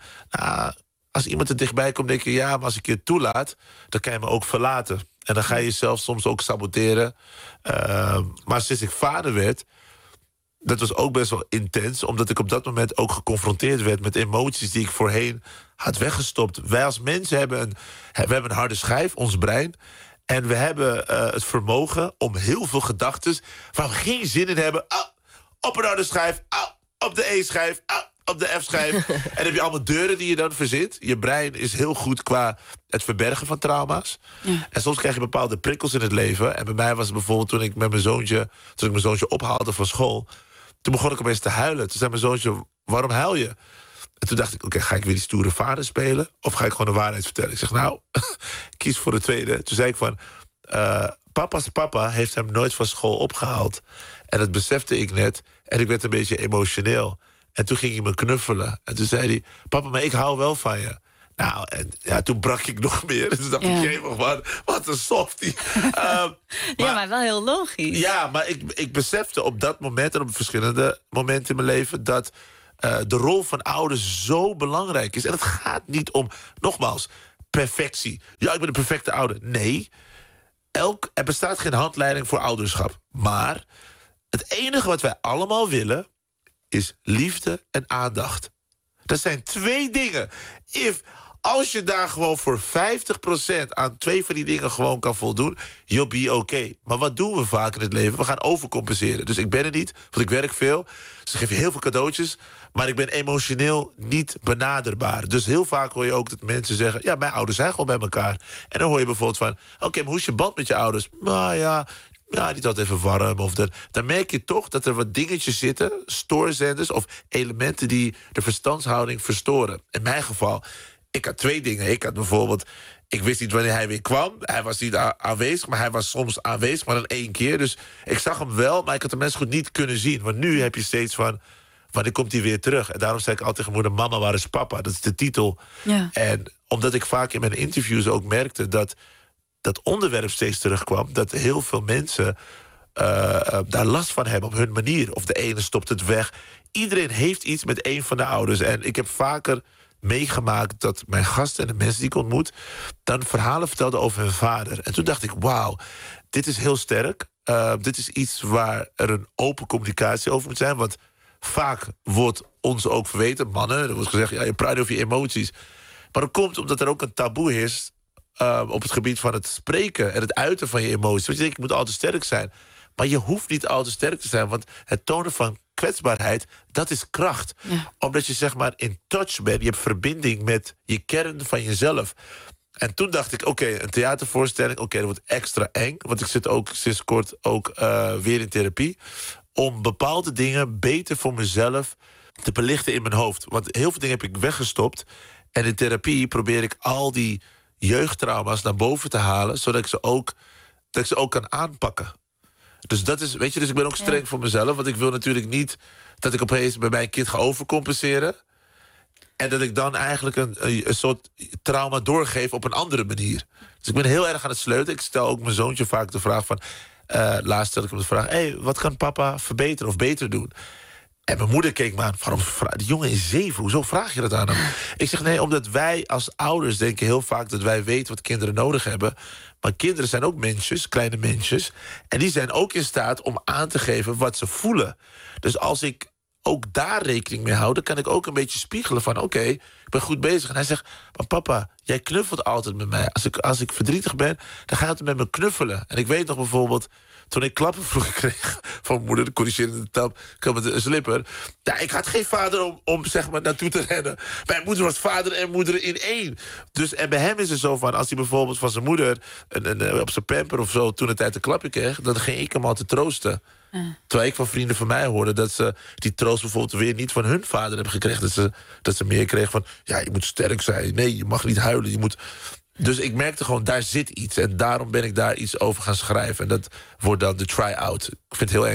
als iemand er dichtbij komt, denk je, ja, maar als ik je toelaat, dan kan je me ook verlaten. En dan ga je jezelf soms ook saboteren. Maar sinds ik vader werd, dat was ook best wel intens, omdat ik op dat moment ook geconfronteerd werd met emoties die ik voorheen had weggestopt. Wij als mensen hebben een harde schijf, ons brein. En we hebben het vermogen om heel veel gedachten waar we geen zin in hebben, op een harde schijf, op de E-schijf, op de F-schijf. En dan heb je allemaal deuren die je dan verzint. Je brein is heel goed qua het verbergen van trauma's. Ja. En soms krijg je bepaalde prikkels in het leven. En bij mij was het bijvoorbeeld toen ik mijn zoontje ophaalde van school, toen begon ik opeens te huilen. Toen zei mijn zoontje, waarom huil je? En toen dacht ik, oké, ga ik weer die stoere vader spelen? Of ga ik gewoon de waarheid vertellen? Ik zeg, nou, kies voor de tweede. Toen zei ik van, papa's papa heeft hem nooit van school opgehaald. En dat besefte ik net. En ik werd een beetje emotioneel. En toen ging hij me knuffelen. En toen zei hij, papa, maar ik hou wel van je. Nou, en ja, toen brak ik nog meer. En toen dacht ik, wat een softie. Maar wel heel logisch. Ja, maar ik besefte op dat moment en op verschillende momenten in mijn leven dat de rol van ouders zo belangrijk is. En het gaat niet om, nogmaals, perfectie. Ja, ik ben de perfecte ouder. Nee, er bestaat geen handleiding voor ouderschap. Maar het enige wat wij allemaal willen is liefde en aandacht. Dat zijn 2 dingen. Als je daar gewoon voor 50% aan 2 van die dingen gewoon kan voldoen, you'll be okay. Maar wat doen we vaak in het leven? We gaan overcompenseren. Dus ik ben er niet, want ik werk veel. Ze geven je heel veel cadeautjes, maar ik ben emotioneel niet benaderbaar. Dus heel vaak hoor je ook dat mensen zeggen, ja, mijn ouders zijn gewoon bij elkaar. En dan hoor je bijvoorbeeld van, oké, maar hoe is je band met je ouders? Nou ja, niet altijd even warm. Dan merk je toch dat er wat dingetjes zitten, stoorzenders of elementen die de verstandshouding verstoren. In mijn geval, ik had 2 dingen. Ik had bijvoorbeeld, ik wist niet wanneer hij weer kwam. Hij was niet aanwezig, maar hij was soms aanwezig, maar dan 1 keer. Dus ik zag hem wel, maar ik had hem mensen goed niet kunnen zien. Want nu heb je steeds van, wanneer komt hij weer terug? En daarom zei ik altijd tegen moeder, mama, waar is papa? Dat is de titel. Ja. En omdat ik vaak in mijn interviews ook merkte dat dat onderwerp steeds terugkwam, dat heel veel mensen daar last van hebben op hun manier. Of de ene stopt het weg. Iedereen heeft iets met een van de ouders. En ik heb vaker meegemaakt dat mijn gasten en de mensen die ik ontmoet dan verhalen vertelden over hun vader. En toen dacht ik, wauw, dit is heel sterk. Dit is iets waar er een open communicatie over moet zijn. Want vaak wordt ons ook verweten, mannen, er wordt gezegd, ja, je praat over je emoties. Maar dat komt omdat er ook een taboe heerst op het gebied van het spreken en het uiten van je emoties. Want je denkt, je moet altijd sterk zijn. Maar je hoeft niet altijd sterk te zijn, want het tonen van kwetsbaarheid, dat is kracht. Ja. Omdat je zeg maar in touch bent, je hebt verbinding met je kern van jezelf. En toen dacht ik, oké, een theatervoorstelling, dat wordt extra eng. Want ik zit ook sinds kort weer in therapie. Om bepaalde dingen beter voor mezelf te belichten in mijn hoofd. Want heel veel dingen heb ik weggestopt. En in therapie probeer ik al die jeugdtrauma's naar boven te halen, zodat ik ze ook kan aanpakken. Dus dat is, weet je, dus ik ben ook streng voor mezelf. Want ik wil natuurlijk niet dat ik opeens bij mijn kind ga overcompenseren. En dat ik dan eigenlijk een soort trauma doorgeef op een andere manier. Dus ik ben heel erg aan het sleutelen. Ik stel ook mijn zoontje vaak de vraag van, laatst stel ik hem de vraag, hey, wat kan papa verbeteren of beter doen? En mijn moeder keek me aan, die jongen is 7, hoezo vraag je dat aan hem? Ik zeg, nee, omdat wij als ouders denken heel vaak dat wij weten wat kinderen nodig hebben. Maar kinderen zijn ook mensjes, kleine mensjes. En die zijn ook in staat om aan te geven wat ze voelen. Dus als ik ook daar rekening mee hou, dan kan ik ook een beetje spiegelen van, oké, ik ben goed bezig. En hij zegt, maar papa, jij knuffelt altijd met mij. Als ik verdrietig ben, dan ga je altijd met me knuffelen. En ik weet nog bijvoorbeeld, toen ik klappen vroeger kreeg van mijn moeder, de corrigerende tap, kwam met een slipper. Ja, ik had geen vader om zeg maar naartoe te rennen. Mijn moeder was vader en moeder in 1. Dus, en bij hem is het zo van, als hij bijvoorbeeld van zijn moeder op zijn pamper of zo toen de tijd een klapje kreeg, dan ging ik hem altijd troosten. Terwijl ik van vrienden van mij hoorde dat ze die troost bijvoorbeeld weer niet van hun vader hebben gekregen. Dat ze meer kregen van, ja, je moet sterk zijn. Nee, je mag niet huilen. Je moet. Dus ik merkte gewoon, daar zit iets. En daarom ben ik daar iets over gaan schrijven. En dat wordt dan de try-out. Ik vind het heel eng, hoor.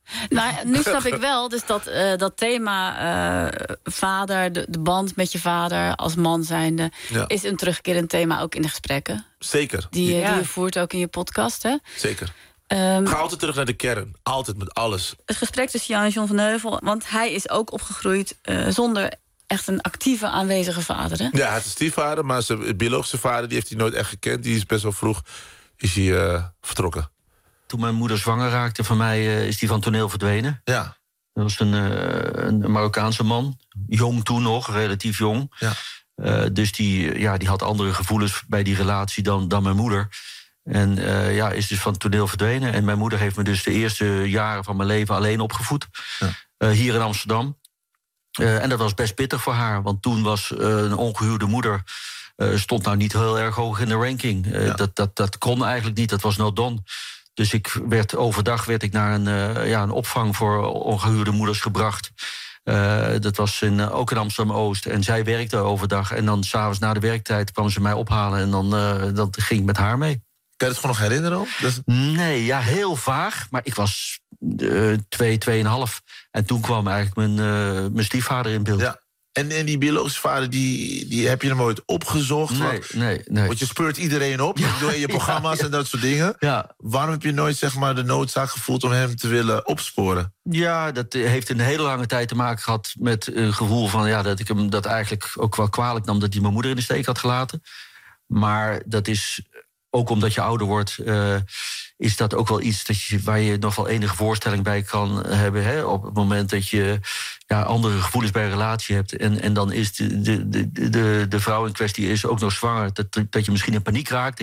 Nou, nu snap ik wel, dus dat thema vader, de band met je vader als man zijnde, is een terugkerend thema ook in de gesprekken. Zeker. Die je voert ook in je podcast, hè? Zeker. Ga altijd terug naar de kern. Altijd met alles. Het gesprek tussen jou en John van de Heuvel, want hij is ook opgegroeid zonder echt een actieve aanwezige vader, hè? Ja, hij is een stiefvader, maar zijn biologische vader die heeft hij nooit echt gekend. Die is best wel vroeg vertrokken. Toen mijn moeder zwanger raakte van mij, is die van toneel verdwenen. Ja. Dat was een Marokkaanse man. Jong toen nog, relatief jong. Ja. Dus die had andere gevoelens bij die relatie dan mijn moeder. En is dus van toneel verdwenen. En mijn moeder heeft me dus de eerste jaren van mijn leven alleen opgevoed. Ja. Hier in Amsterdam. En dat was best pittig voor haar. Want toen was een ongehuwde moeder stond nou niet heel erg hoog in de ranking. Dat kon eigenlijk niet, dat was no done. Dus overdag werd ik naar een opvang voor ongehuwde moeders gebracht. Dat was ook in Amsterdam-Oost. En zij werkte overdag. En dan 's avonds na de werktijd kwam ze mij ophalen. En dan ging ik met haar mee. Kan je het gewoon nog herinneren ook? Nee, heel vaag. Maar ik was 2,5. En toen kwam eigenlijk mijn stiefvader in beeld. Ja. En die biologische vader, die heb je hem ooit opgezocht? Nee. Want je speurt iedereen op, door je programma's en dat soort dingen. Ja. Waarom heb je nooit de noodzaak gevoeld om hem te willen opsporen? Ja, dat heeft een hele lange tijd te maken gehad met een gevoel van dat ik hem dat eigenlijk ook wel kwalijk nam dat hij mijn moeder in de steek had gelaten. Maar dat is ook omdat je ouder wordt, is dat ook wel iets waar je nog wel enige voorstelling bij kan hebben. Hè? Op het moment dat je andere gevoelens bij een relatie hebt. En dan is de vrouw in kwestie is ook nog zwanger. Dat je misschien in paniek raakt.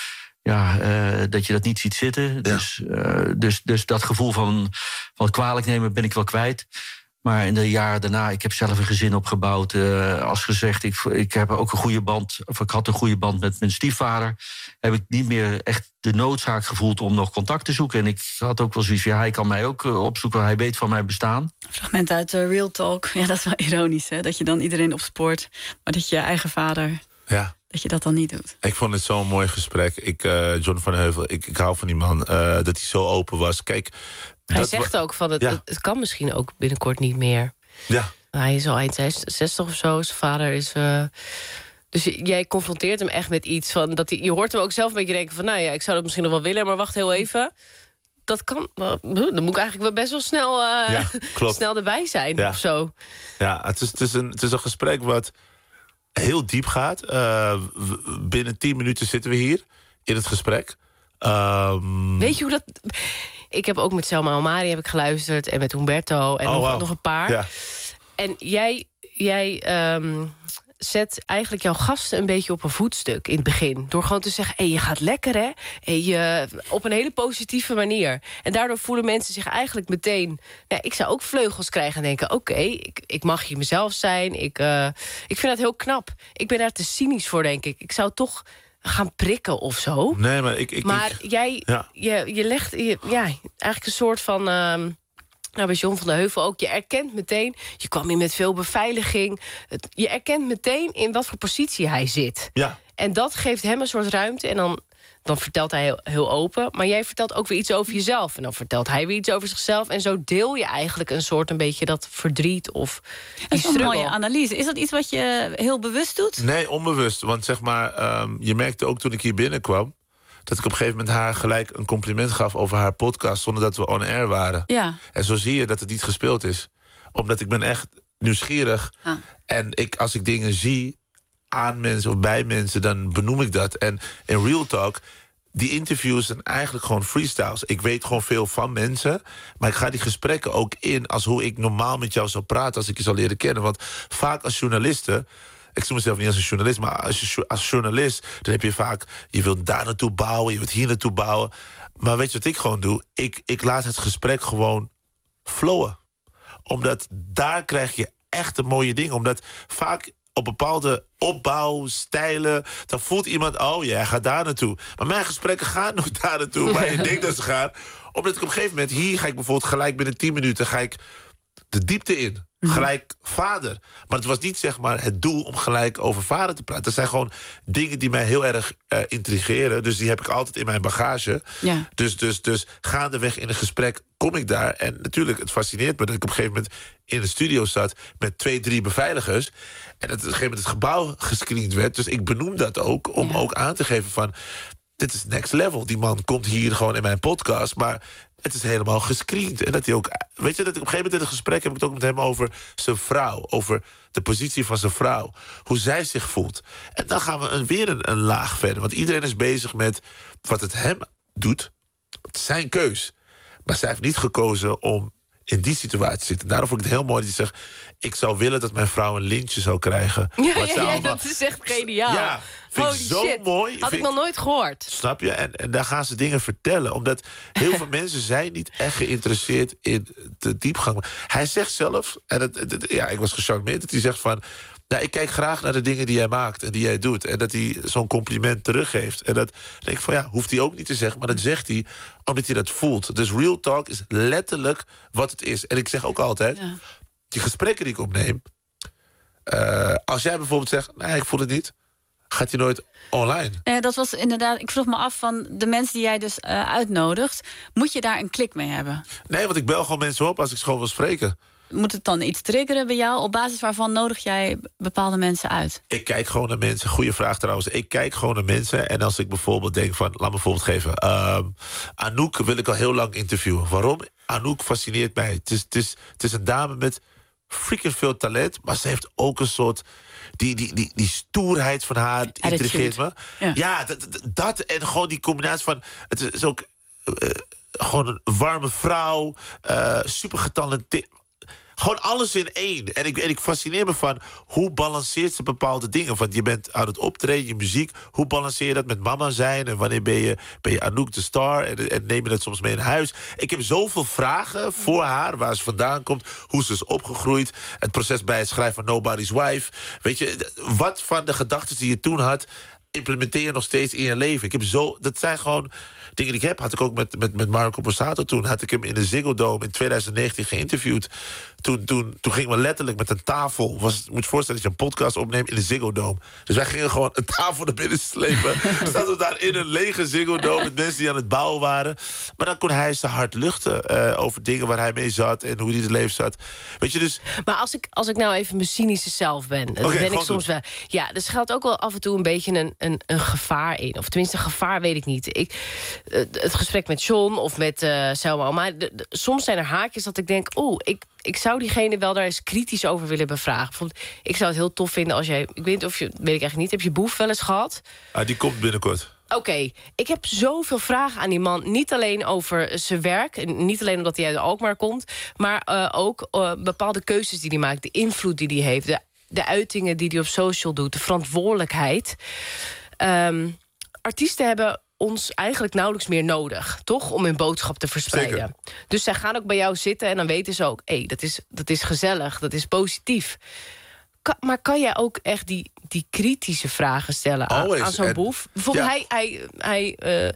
Dat je dat niet ziet zitten. Ja. Dus dat gevoel van kwalijk nemen ben ik wel kwijt. Maar in de jaren daarna, ik heb zelf een gezin opgebouwd. Als gezegd, ik heb ook een goede band, of ik had een goede band met mijn stiefvader. Heb ik niet meer echt de noodzaak gevoeld om nog contact te zoeken. En ik had ook wel zoiets van, hij kan mij ook opzoeken. Hij weet van mijn bestaan. Fragment uit Real Talk. Ja, dat is wel ironisch, hè? Dat je dan iedereen opspoort. Maar dat je eigen vader, dat je dat dan niet doet. Ik vond het zo'n mooi gesprek. John van Heuvel, ik hou van die man. Dat hij zo open was. Kijk, hij zegt ook van het kan misschien ook binnenkort niet meer. Ja. Hij is al eind 60 of zo. Zijn vader is. Dus jij confronteert hem echt met iets van dat je hoort hem ook zelf een beetje denken van ik zou dat misschien nog wel willen, maar wacht heel even. Dat kan. Dan moet ik eigenlijk wel best wel snel erbij zijn of zo. Ja, het is een gesprek wat heel diep gaat. Binnen 10 minuten zitten we hier in het gesprek. Weet je hoe dat? Ik heb ook met Selma Omari geluisterd en met Humberto en nog een paar. Ja. En jij zet eigenlijk jouw gasten een beetje op een voetstuk in het begin. Door gewoon te zeggen, je gaat lekker, hè? Op een hele positieve manier. En daardoor voelen mensen zich eigenlijk meteen... ik zou ook vleugels krijgen en denken, oké, ik mag hier mezelf zijn. Ik vind dat heel knap. Ik ben daar te cynisch voor, denk ik. Ik zou toch gaan prikken of zo. Nee, maar je legt eigenlijk een soort van... bij John van de Heuvel ook. Je erkent meteen, je kwam hier met veel beveiliging. Je erkent meteen in wat voor positie hij zit. Ja. En dat geeft hem een soort ruimte. En dan vertelt hij heel open. Maar jij vertelt ook weer iets over jezelf. En dan vertelt hij weer iets over zichzelf. En zo deel je eigenlijk een beetje dat verdriet of die dat is een mooie analyse. Is dat iets wat je heel bewust doet? Nee, onbewust. Want je merkte ook toen ik hier binnenkwam dat ik op een gegeven moment haar gelijk een compliment gaf over haar podcast, zonder dat we on air waren. Ja. En zo zie je dat het niet gespeeld is. Omdat ik ben echt nieuwsgierig. Ah. En als ik dingen zie aan mensen of bij mensen, dan benoem ik dat. En in Real Talk, die interviews zijn eigenlijk gewoon freestyles. Ik weet gewoon veel van mensen, maar ik ga die gesprekken ook in als hoe ik normaal met jou zou praten als ik je zou leren kennen. Want vaak als journalisten, ik zie mezelf niet als een journalist, maar als journalist, dan heb je vaak, je wilt daar naartoe bouwen, je wilt hier naartoe bouwen. Maar weet je wat ik gewoon doe? Ik laat het gesprek gewoon flowen. Omdat daar krijg je echt een mooie dingen. Omdat vaak op bepaalde opbouwstijlen, dan voelt iemand, hij gaat daar naartoe. Maar mijn gesprekken gaan nooit daar naartoe, waar je denkt dat ze gaan. Omdat ik op een gegeven moment, hier ga ik bijvoorbeeld gelijk binnen 10 minuten, ga ik de diepte in. gelijk vader. Maar het was niet zeg maar het doel om gelijk over vader te praten. Dat zijn gewoon dingen die mij heel erg intrigeren. Dus die heb ik altijd in mijn bagage. Ja. Dus gaandeweg in een gesprek kom ik daar. En natuurlijk, het fascineert me dat ik op een gegeven moment in de studio zat met 2-3 beveiligers. En dat op een gegeven moment het gebouw gescreend werd. Dus ik benoem dat ook, om ook aan te geven van, dit is next level. Die man komt hier gewoon in mijn podcast, maar het is helemaal gescreend. En dat hij ook, weet je, dat ik op een gegeven moment in het gesprek heb ik het ook met hem over zijn vrouw, over de positie van zijn vrouw, hoe zij zich voelt. En dan gaan we weer een laag verder. Want iedereen is bezig met wat het hem doet. Het is zijn keus. Maar zij heeft niet gekozen om in die situatie te zitten. Daarom vond ik het heel mooi dat hij zegt, ik zou willen dat mijn vrouw een lintje zou krijgen. Ja, dat is echt geniaal. Ja, vind ik zo mooi. Had ik nog nooit gehoord. Snap je? En daar gaan ze dingen vertellen. Omdat heel veel mensen zijn niet echt geïnteresseerd in de diepgang. Hij zegt zelf, en ik was gecharmeerd dat hij zegt van, nou, ik kijk graag naar de dingen die jij maakt en die jij doet. En dat hij zo'n compliment teruggeeft. En dat denk ik van, ja, hoeft hij ook niet te zeggen. Maar dat zegt hij omdat hij dat voelt. Dus real talk is letterlijk wat het is. En ik zeg ook altijd, die gesprekken die ik opneem, als jij bijvoorbeeld zegt, nee, ik voel het niet, gaat hij nooit online. Dat was inderdaad, ik vroeg me af van de mensen die jij dus uitnodigt, moet je daar een klik mee hebben? Nee, want ik bel gewoon mensen op als ik gewoon wil spreken. Moet het dan iets triggeren bij jou? Op basis waarvan nodig jij bepaalde mensen uit? Ik kijk gewoon naar mensen. Goeie vraag trouwens. Ik kijk gewoon naar mensen. En als ik bijvoorbeeld denk van, laat me een voorbeeld geven. Anouk wil ik al heel lang interviewen. Waarom? Anouk fascineert mij. Het is een dame met freaking veel talent. Maar ze heeft ook een soort, die stoerheid van haar intrigeert me. Ja, dat en gewoon die combinatie van, het is ook gewoon een warme vrouw. Super getalenteerd. Gewoon alles in één. En ik fascineer me van, hoe balanceert ze bepaalde dingen? Want je bent aan het optreden, je muziek. Hoe balanceer je dat met mama zijn? En wanneer ben je Anouk de star? En neem je dat soms mee in huis? Ik heb zoveel vragen voor haar. Waar ze vandaan komt, hoe ze is opgegroeid. Het proces bij het schrijven van Nobody's Wife. Weet je, wat van de gedachten die je toen had, implementeer je nog steeds in je leven. Dat zijn gewoon dingen die ik heb. Had ik ook met Marco Borsato toen. Had ik hem in de Ziggo Dome in 2019 geïnterviewd. Toen gingen we letterlijk met een tafel. Moet je voorstellen dat je een podcast opneemt in de Ziggo Dome. Dus wij gingen gewoon een tafel naar binnen slepen. Zaten we daar in een lege Ziggo Dome met mensen die aan het bouwen waren. Maar dan kon hij zijn hart luchten over dingen waar hij mee zat en hoe hij het leven zat. Weet je, dus. Maar als ik nou even mijn cynische zelf ben, dan ben ik soms wel. Ja, er schuilt ook wel af en toe een beetje een gevaar in. Of tenminste, gevaar weet ik niet. Het gesprek met John of met Selma. Maar soms zijn er haakjes dat ik denk, ik zou diegene wel daar eens kritisch over willen bevragen. Bijvoorbeeld, ik zou het heel tof vinden als jij, ik weet niet of je, weet ik eigenlijk niet, heb je Boef wel eens gehad? Die komt binnenkort. Oké, ik heb zoveel vragen aan die man. Niet alleen over zijn werk, niet alleen omdat hij uit Alkmaar komt, maar ook bepaalde keuzes die hij maakt, de invloed die hij heeft, de uitingen die hij op social doet, de verantwoordelijkheid. Artiesten hebben ons eigenlijk nauwelijks meer nodig, toch? Om hun boodschap te verspreiden. Zeker. Dus zij gaan ook bij jou zitten en dan weten ze ook, dat is gezellig, dat is positief. Maar kan jij ook echt die kritische vragen stellen aan zo'n Boef? Bijvoorbeeld, hij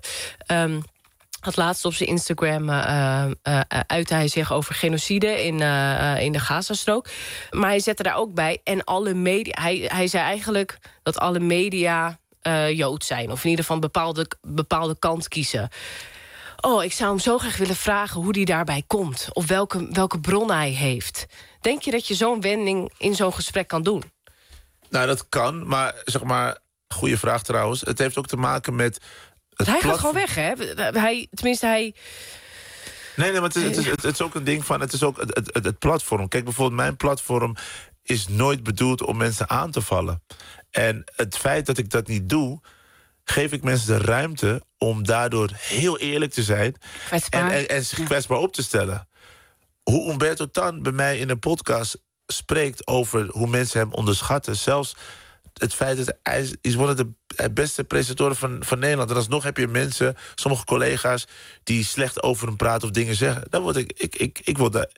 had laatst op zijn Instagram uitte hij zich over genocide in de Gazastrook. Maar hij zette daar ook bij, en alle media. Hij zei eigenlijk dat alle media Jood zijn, of in ieder geval een bepaalde kant kiezen. Ik zou hem zo graag willen vragen hoe hij daarbij komt, of welke bron hij heeft. Denk je dat je zo'n wending in zo'n gesprek kan doen? Nou, dat kan, maar zeg maar, goede vraag trouwens. Het heeft ook te maken met hij gaat gewoon weg, hè? Hij. Nee, maar het is ook een ding van, het is ook het platform. Kijk, bijvoorbeeld mijn platform is nooit bedoeld om mensen aan te vallen. En het feit dat ik dat niet doe, geef ik mensen de ruimte om daardoor heel eerlijk te zijn en zich kwetsbaar op te stellen. Hoe Umberto Tan bij mij in een podcast spreekt over hoe mensen hem onderschatten, zelfs het feit dat hij is one of de beste presentatoren van Nederland. En alsnog heb je mensen, sommige collega's, die slecht over hem praten of dingen zeggen. Dan word ik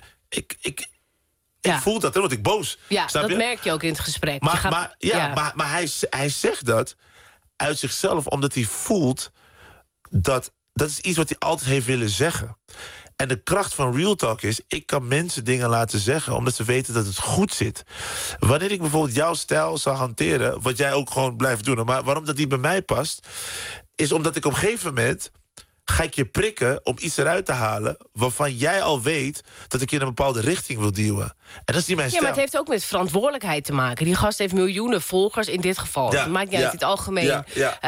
voel dat, dan word ik boos. Ja, dat merk je ook in het gesprek. Maar hij zegt dat uit zichzelf, omdat hij voelt dat is iets wat hij altijd heeft willen zeggen. En de kracht van Real Talk is, ik kan mensen dingen laten zeggen omdat ze weten dat het goed zit. Wanneer ik bijvoorbeeld jouw stijl zou hanteren, wat jij ook gewoon blijft doen, maar waarom dat die bij mij past, is omdat ik op een gegeven moment ga ik je prikken om iets eruit te halen waarvan jij al weet dat ik je in een bepaalde richting wil duwen. En dat is niet mijn stijl. Ja, maar het heeft ook met verantwoordelijkheid te maken. Die gast heeft miljoenen volgers in dit geval. Ja, Het maakt niet uit in het algemeen.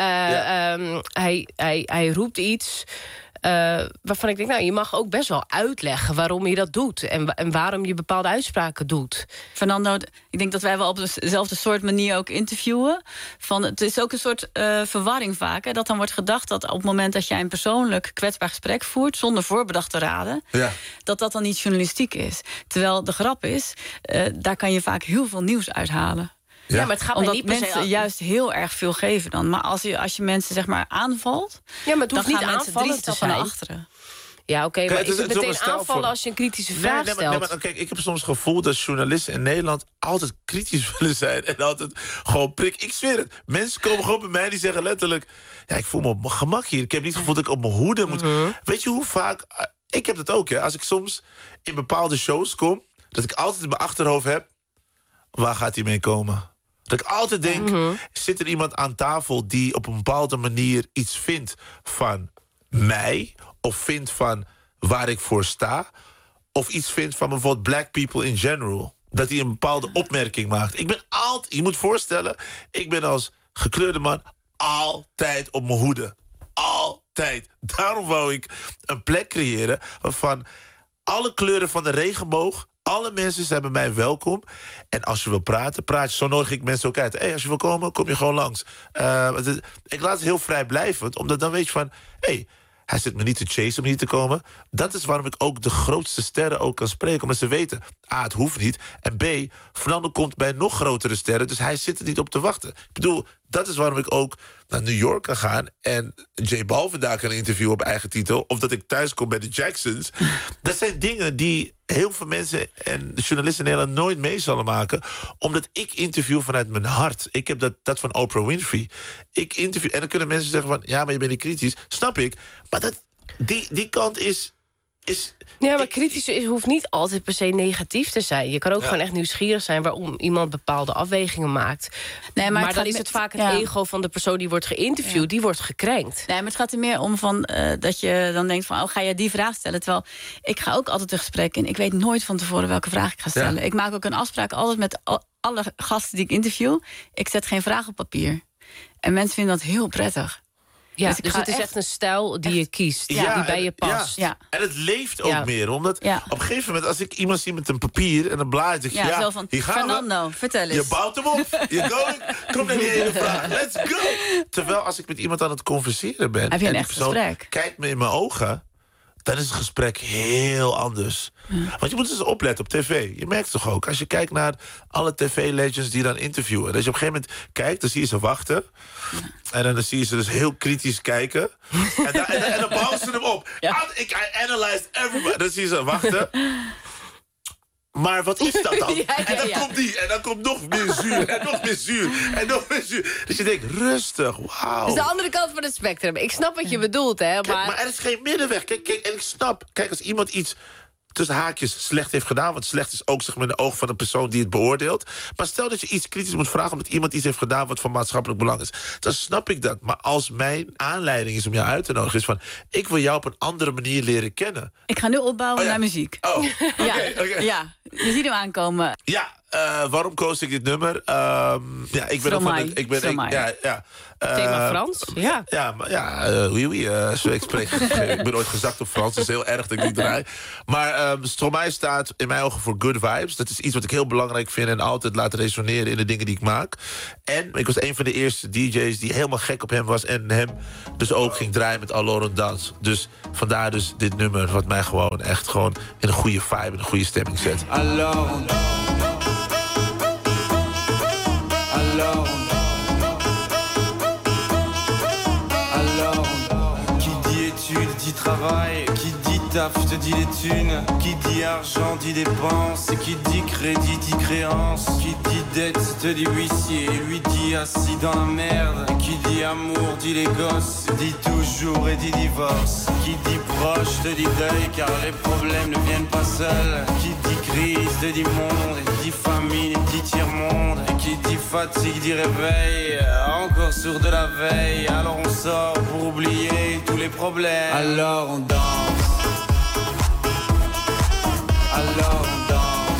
Hij roept iets waarvan ik denk, nou, je mag ook best wel uitleggen waarom je dat doet. En waarom je bepaalde uitspraken doet. Fernando, ik denk dat wij wel op dezelfde soort manier ook interviewen. Het is ook een soort verwarring vaak. Hè, dat dan wordt gedacht dat op het moment dat jij een persoonlijk kwetsbaar gesprek voert, zonder voorbedachte raden, dat dan niet journalistiek is. Terwijl de grap is, daar kan je vaak heel veel nieuws uithalen. Ja, maar het gaat omdat niet per se mensen juist heel erg veel geven dan. Maar als je mensen zeg maar aanvalt, ja, maar het hoeft dan niet gaan mensen aanvallen 3 te stappen zijn. naar achteren. Ja, oké, maar het is het is ook meteen een stijl aanvallen voor- als je een kritische vraag stelt? Nee, maar kijk, ik heb soms het gevoel dat journalisten in Nederland altijd kritisch willen zijn. En altijd gewoon prik. Ik zweer het. Mensen komen gewoon bij mij die zeggen letterlijk, ja, ik voel me op mijn gemak hier. Ik heb niet het gevoel dat ik op mijn hoede moet. Weet je hoe vaak... Ik heb dat ook, hè. Als ik soms in bepaalde shows kom, dat ik altijd in mijn achterhoofd heb, waar gaat hij mee komen? Dat ik altijd denk, zit er iemand aan tafel die op een bepaalde manier iets vindt van mij, of vindt van waar ik voor sta, of iets vindt van bijvoorbeeld black people in general. Dat hij een bepaalde opmerking maakt. Ik ben altijd, je moet voorstellen, ik ben als gekleurde man altijd op mijn hoede. Altijd. Daarom wou ik een plek creëren waarvan alle kleuren van de regenboog, alle mensen zijn bij mij welkom. En als je wil praten, praat je. Zo nodig ik mensen ook uit. Hey, als je wil komen, kom je gewoon langs. Ik laat het heel vrijblijvend, omdat dan weet je van, hey, hij zit me niet te chasen om hier te komen. Dat is waarom ik ook de grootste sterren ook kan spreken. Omdat ze weten, A, het hoeft niet. En B, Fernando komt bij nog grotere sterren, dus hij zit er niet op te wachten. Ik bedoel, dat is waarom ik ook naar New York kan gaan en J Balvin daar kan interviewen op eigen titel. Of dat ik thuis kom bij de Jacksons. Dat zijn dingen die heel veel mensen en journalisten in Nederland nooit mee zullen maken. Omdat ik interview vanuit mijn hart. Ik heb dat van Oprah Winfrey. Ik interview, en dan kunnen mensen zeggen van, ja, maar je bent niet kritisch. Snap ik. Maar die kant is... Ja, maar kritisch hoeft niet altijd per se negatief te zijn. Je kan ook gewoon echt nieuwsgierig zijn waarom iemand bepaalde afwegingen maakt. Nee, maar dan is het vaak het ego van de persoon die wordt geïnterviewd, die wordt gekrenkt. Nee, maar het gaat er meer om van dat je dan denkt van, oh, ga je die vraag stellen? Terwijl ik ga ook altijd een gesprek in. Ik weet nooit van tevoren welke vraag ik ga stellen. Ja. Ik maak ook een afspraak altijd met alle gasten die ik interview. Ik zet geen vraag op papier. En mensen vinden dat heel prettig. Ja, dus het is echt een stijl die je kiest, die bij je past. Ja. En het leeft ook meer, omdat op een gegeven moment, als ik iemand zie met een papier en een blaadje, zo van, hier gaan Fernando, vertel eens. Je bouwt hem op, kom naar die hele vraag, let's go! Terwijl als ik met iemand aan het converseren ben, heb je een en echt die persoon gesprek. kijkt me in mijn ogen, dan is het gesprek heel anders. Want je moet eens opletten op tv. Je merkt toch ook, als je kijkt naar alle tv-legends die dan interviewen, dat je op een gegeven moment kijkt, dan zie je ze wachten. En dan zie je ze dus heel kritisch kijken. En dan bouwen ze hem op. I analyzed everybody. Dan zie je ze wachten. Maar wat is dat dan? En dan komt die. En dan komt nog meer zuur. En nog meer zuur. En nog meer zuur. Dus je denkt, rustig, wauw. Dat is de andere kant van het spectrum. Ik snap wat je bedoelt, hè. Maar er is geen middenweg. Kijk, en ik snap. Kijk, als iemand iets tussen haakjes slecht heeft gedaan, want slecht is ook zeg maar in de ogen van een persoon die het beoordeelt. Maar stel dat je iets kritisch moet vragen omdat iemand iets heeft gedaan wat van maatschappelijk belang is, dan snap ik dat. Maar als mijn aanleiding is om jou uit te nodigen, is van, ik wil jou op een andere manier leren kennen. Ik ga nu opbouwen naar muziek. Oh, oké. Ja, je ziet hem aankomen. Ja, waarom koos ik dit nummer? Ik ben thema Frans? Ja. Ik spreek. Ik ben ooit gezakt op Frans. Dat is heel erg dat ik niet draai. Maar Stromae staat in mijn ogen voor good vibes. Dat is iets wat ik heel belangrijk vind en altijd laat resoneren in de dingen die ik maak. En ik was een van de eerste DJ's die helemaal gek op hem was en hem dus ook ging draaien met Laurent Dans. Dus vandaar dus dit nummer wat mij gewoon echt gewoon in een goede vibe, in een goede stemming zet. Alors, qui dit études dit travail, qui dit taf, je te dis les thunes. Qui dit argent dit dépense. Et qui dit crédit dit créance. Qui dit dette te dit huissier. Lui dit assis dans la merde. Et qui dit amour dit les gosses. Dit toujours et dit divorce. Qui dit proche te dit deuil car les problèmes ne viennent pas seuls. Qui dit crise te dit monde. Et dit famine et dit tiers-monde. Et qui dit fatigue dit réveil. Encore sourd de la veille. Alors on sort pour oublier tous les problèmes. Alors on danse. Alors on danse.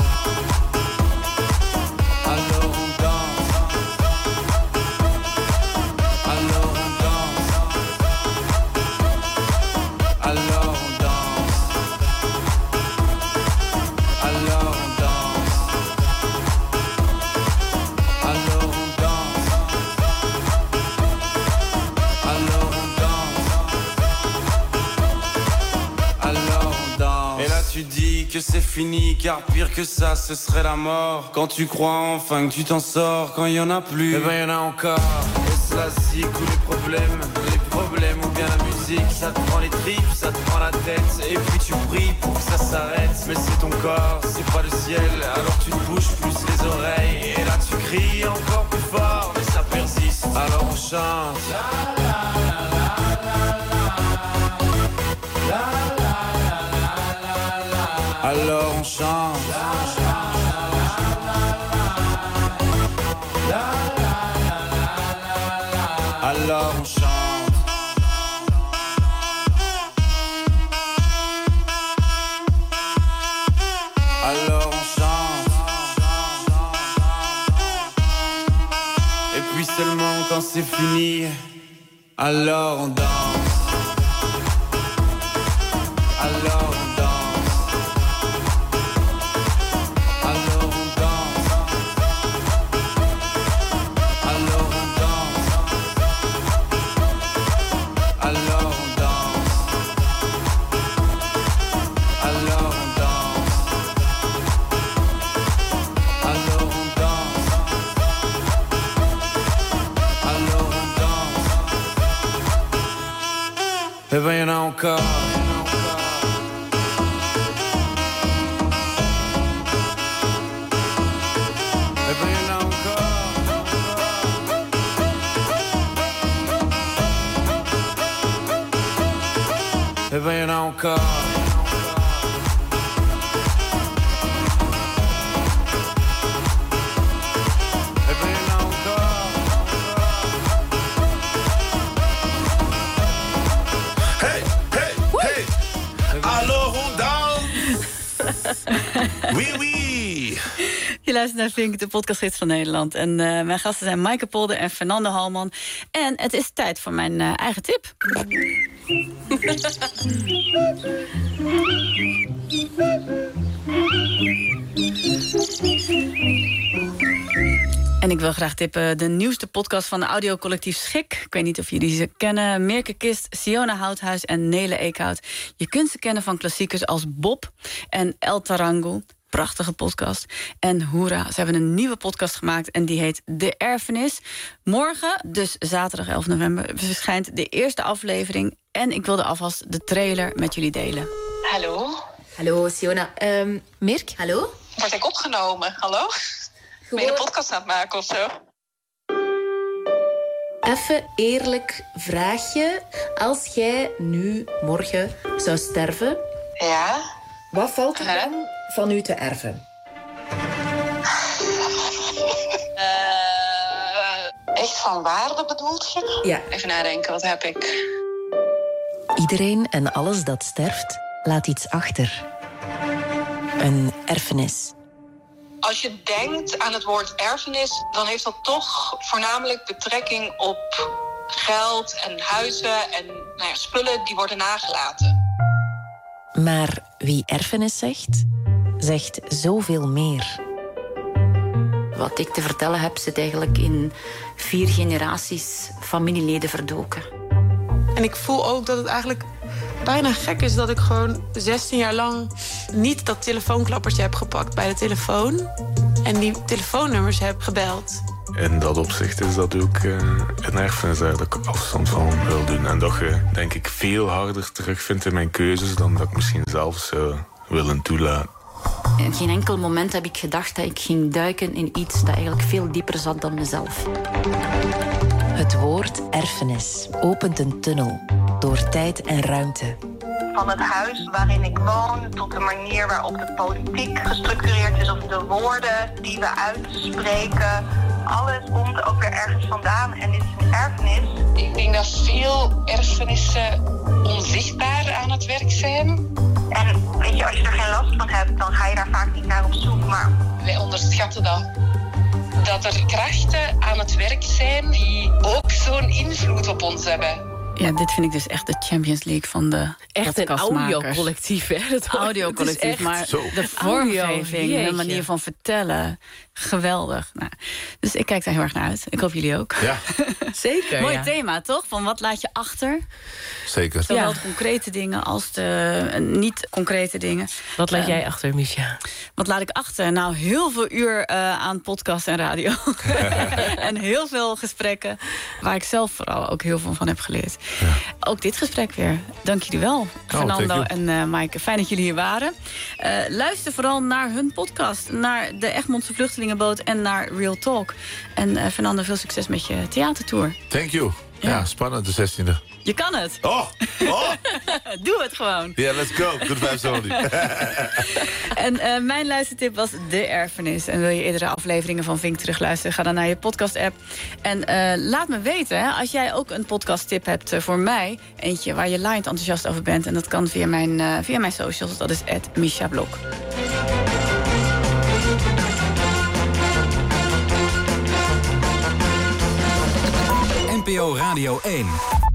Alors on danse. Alors on danse. Alors on danse. Alors on danse. Alors on danse. Alors on danse. Alors on danse. Et là tu dis que c'est fini, car pire que ça ce serait la mort. Quand tu crois enfin que tu t'en sors, quand il y en a plus, eh ben y en a encore. Et cela si ou les problèmes ou bien la musique. Ça te prend les tripes, ça te prend la tête. Et puis tu pries pour que ça s'arrête. Mais c'est ton corps, c'est pas le ciel. Alors tu te bouges plus les oreilles. Et là tu cries encore plus fort, mais ça persiste. Alors on chante. Alors on chante. Alors on chante. Alors on chante. Et puis seulement quand c'est fini, alors on danse. Alors on danse. Alors on danse. Alors on danse. Alors on danse. Alors on danse. Alors on danse. Alors on danse. Eh ben y'en a encore. Eh ben y'en a encore. Eh ben y'en a encore. Hey, hey, hey. Alors on danse. Oui, oui. Je luistert naar Vink, de podcastgids van Nederland. En mijn gasten zijn Maaike Polder en Fernando Halman. En het is tijd voor mijn eigen tip. En ik wil graag tippen de nieuwste podcast van de audiocollectief Schik. Ik weet niet of jullie ze kennen. Mirke Kist, Siona Houthuis en Nele Eekhout. Je kunt ze kennen van klassiekers als Bob en El Tarango. Prachtige podcast. En hoera, ze hebben een nieuwe podcast gemaakt en die heet De Erfenis. Morgen, dus zaterdag 11 november, verschijnt de eerste aflevering. En ik wilde alvast de trailer met jullie delen. Hallo. Hallo, Siona. Mirk, hallo? Word ik opgenomen? Hallo? Ben je een podcast aan het maken of zo? Even eerlijk vraagje. Als jij nu morgen zou sterven... Ja? Wat valt er dan van u te erven? Echt van waarde bedoelt je? Ja. Even nadenken, wat heb ik? Iedereen en alles dat sterft, laat iets achter. Een erfenis. Als je denkt aan het woord erfenis, dan heeft dat toch voornamelijk betrekking op geld en huizen en spullen die worden nagelaten. Maar wie erfenis zegt, zegt zoveel meer. Wat ik te vertellen heb, zit eigenlijk in 4 generaties familieleden verdoken. En ik voel ook dat het eigenlijk bijna gek is dat ik gewoon 16 jaar lang niet dat telefoonklappertje heb gepakt bij de telefoon. En die telefoonnummers heb gebeld. in dat opzicht is dat ook een erfenis waar ik afstand van wil doen. En dat je, denk ik, veel harder terugvindt in mijn keuzes dan dat ik misschien zelf zou willen toelaten. In geen enkel moment heb ik gedacht dat ik ging duiken in iets dat eigenlijk veel dieper zat dan mezelf. Het woord erfenis opent een tunnel door tijd en ruimte. Van het huis waarin ik woon tot de manier waarop de politiek gestructureerd is of de woorden die we uitspreken. Alles komt ook weer ergens vandaan en is een erfenis. Ik denk dat veel erfenissen onzichtbaar aan het werk zijn. En weet je, als je er geen last van hebt, dan ga je daar vaak niet naar op zoek. Maar wij onderschatten dat er krachten aan het werk zijn die ook zo'n invloed op ons hebben. Ja, dit vind ik dus echt de Champions League van de echt een audiocollectief, hè? Het audiocollectief, maar de vormgeving, de manier van vertellen, geweldig. Nou, dus ik kijk daar heel erg naar uit. Ik hoop jullie ook. Ja. Zeker. Mooi thema, toch? Van wat laat je achter? Zeker. Zowel de concrete dingen als de niet-concrete dingen. Wat laat jij achter, Misha? Wat laat ik achter? Nou, heel veel uur aan podcast en radio. En heel veel gesprekken waar ik zelf vooral ook heel veel van heb geleerd. Ja. Ook dit gesprek weer. Dank jullie wel, Fernando en Maaike. Fijn dat jullie hier waren. Luister vooral naar hun podcast, naar de Egmondse Vluchtelingenboot en naar Real Talk. En Fernando, veel succes met je theatertour. Thank you. Ja, spannend, de 16e. Je kan het. Oh. Doe het gewoon. Ja, let's go. Good vibes only. En mijn luistertip was De Erfenis. En wil je eerdere afleveringen van Vink terugluisteren, ga dan naar je podcast-app. En laat me weten, hè, als jij ook een podcast-tip hebt voor mij. Eentje waar je laaiend enthousiast over bent. En dat kan via mijn socials. Dat is @MishaBlok. NPO Radio 1.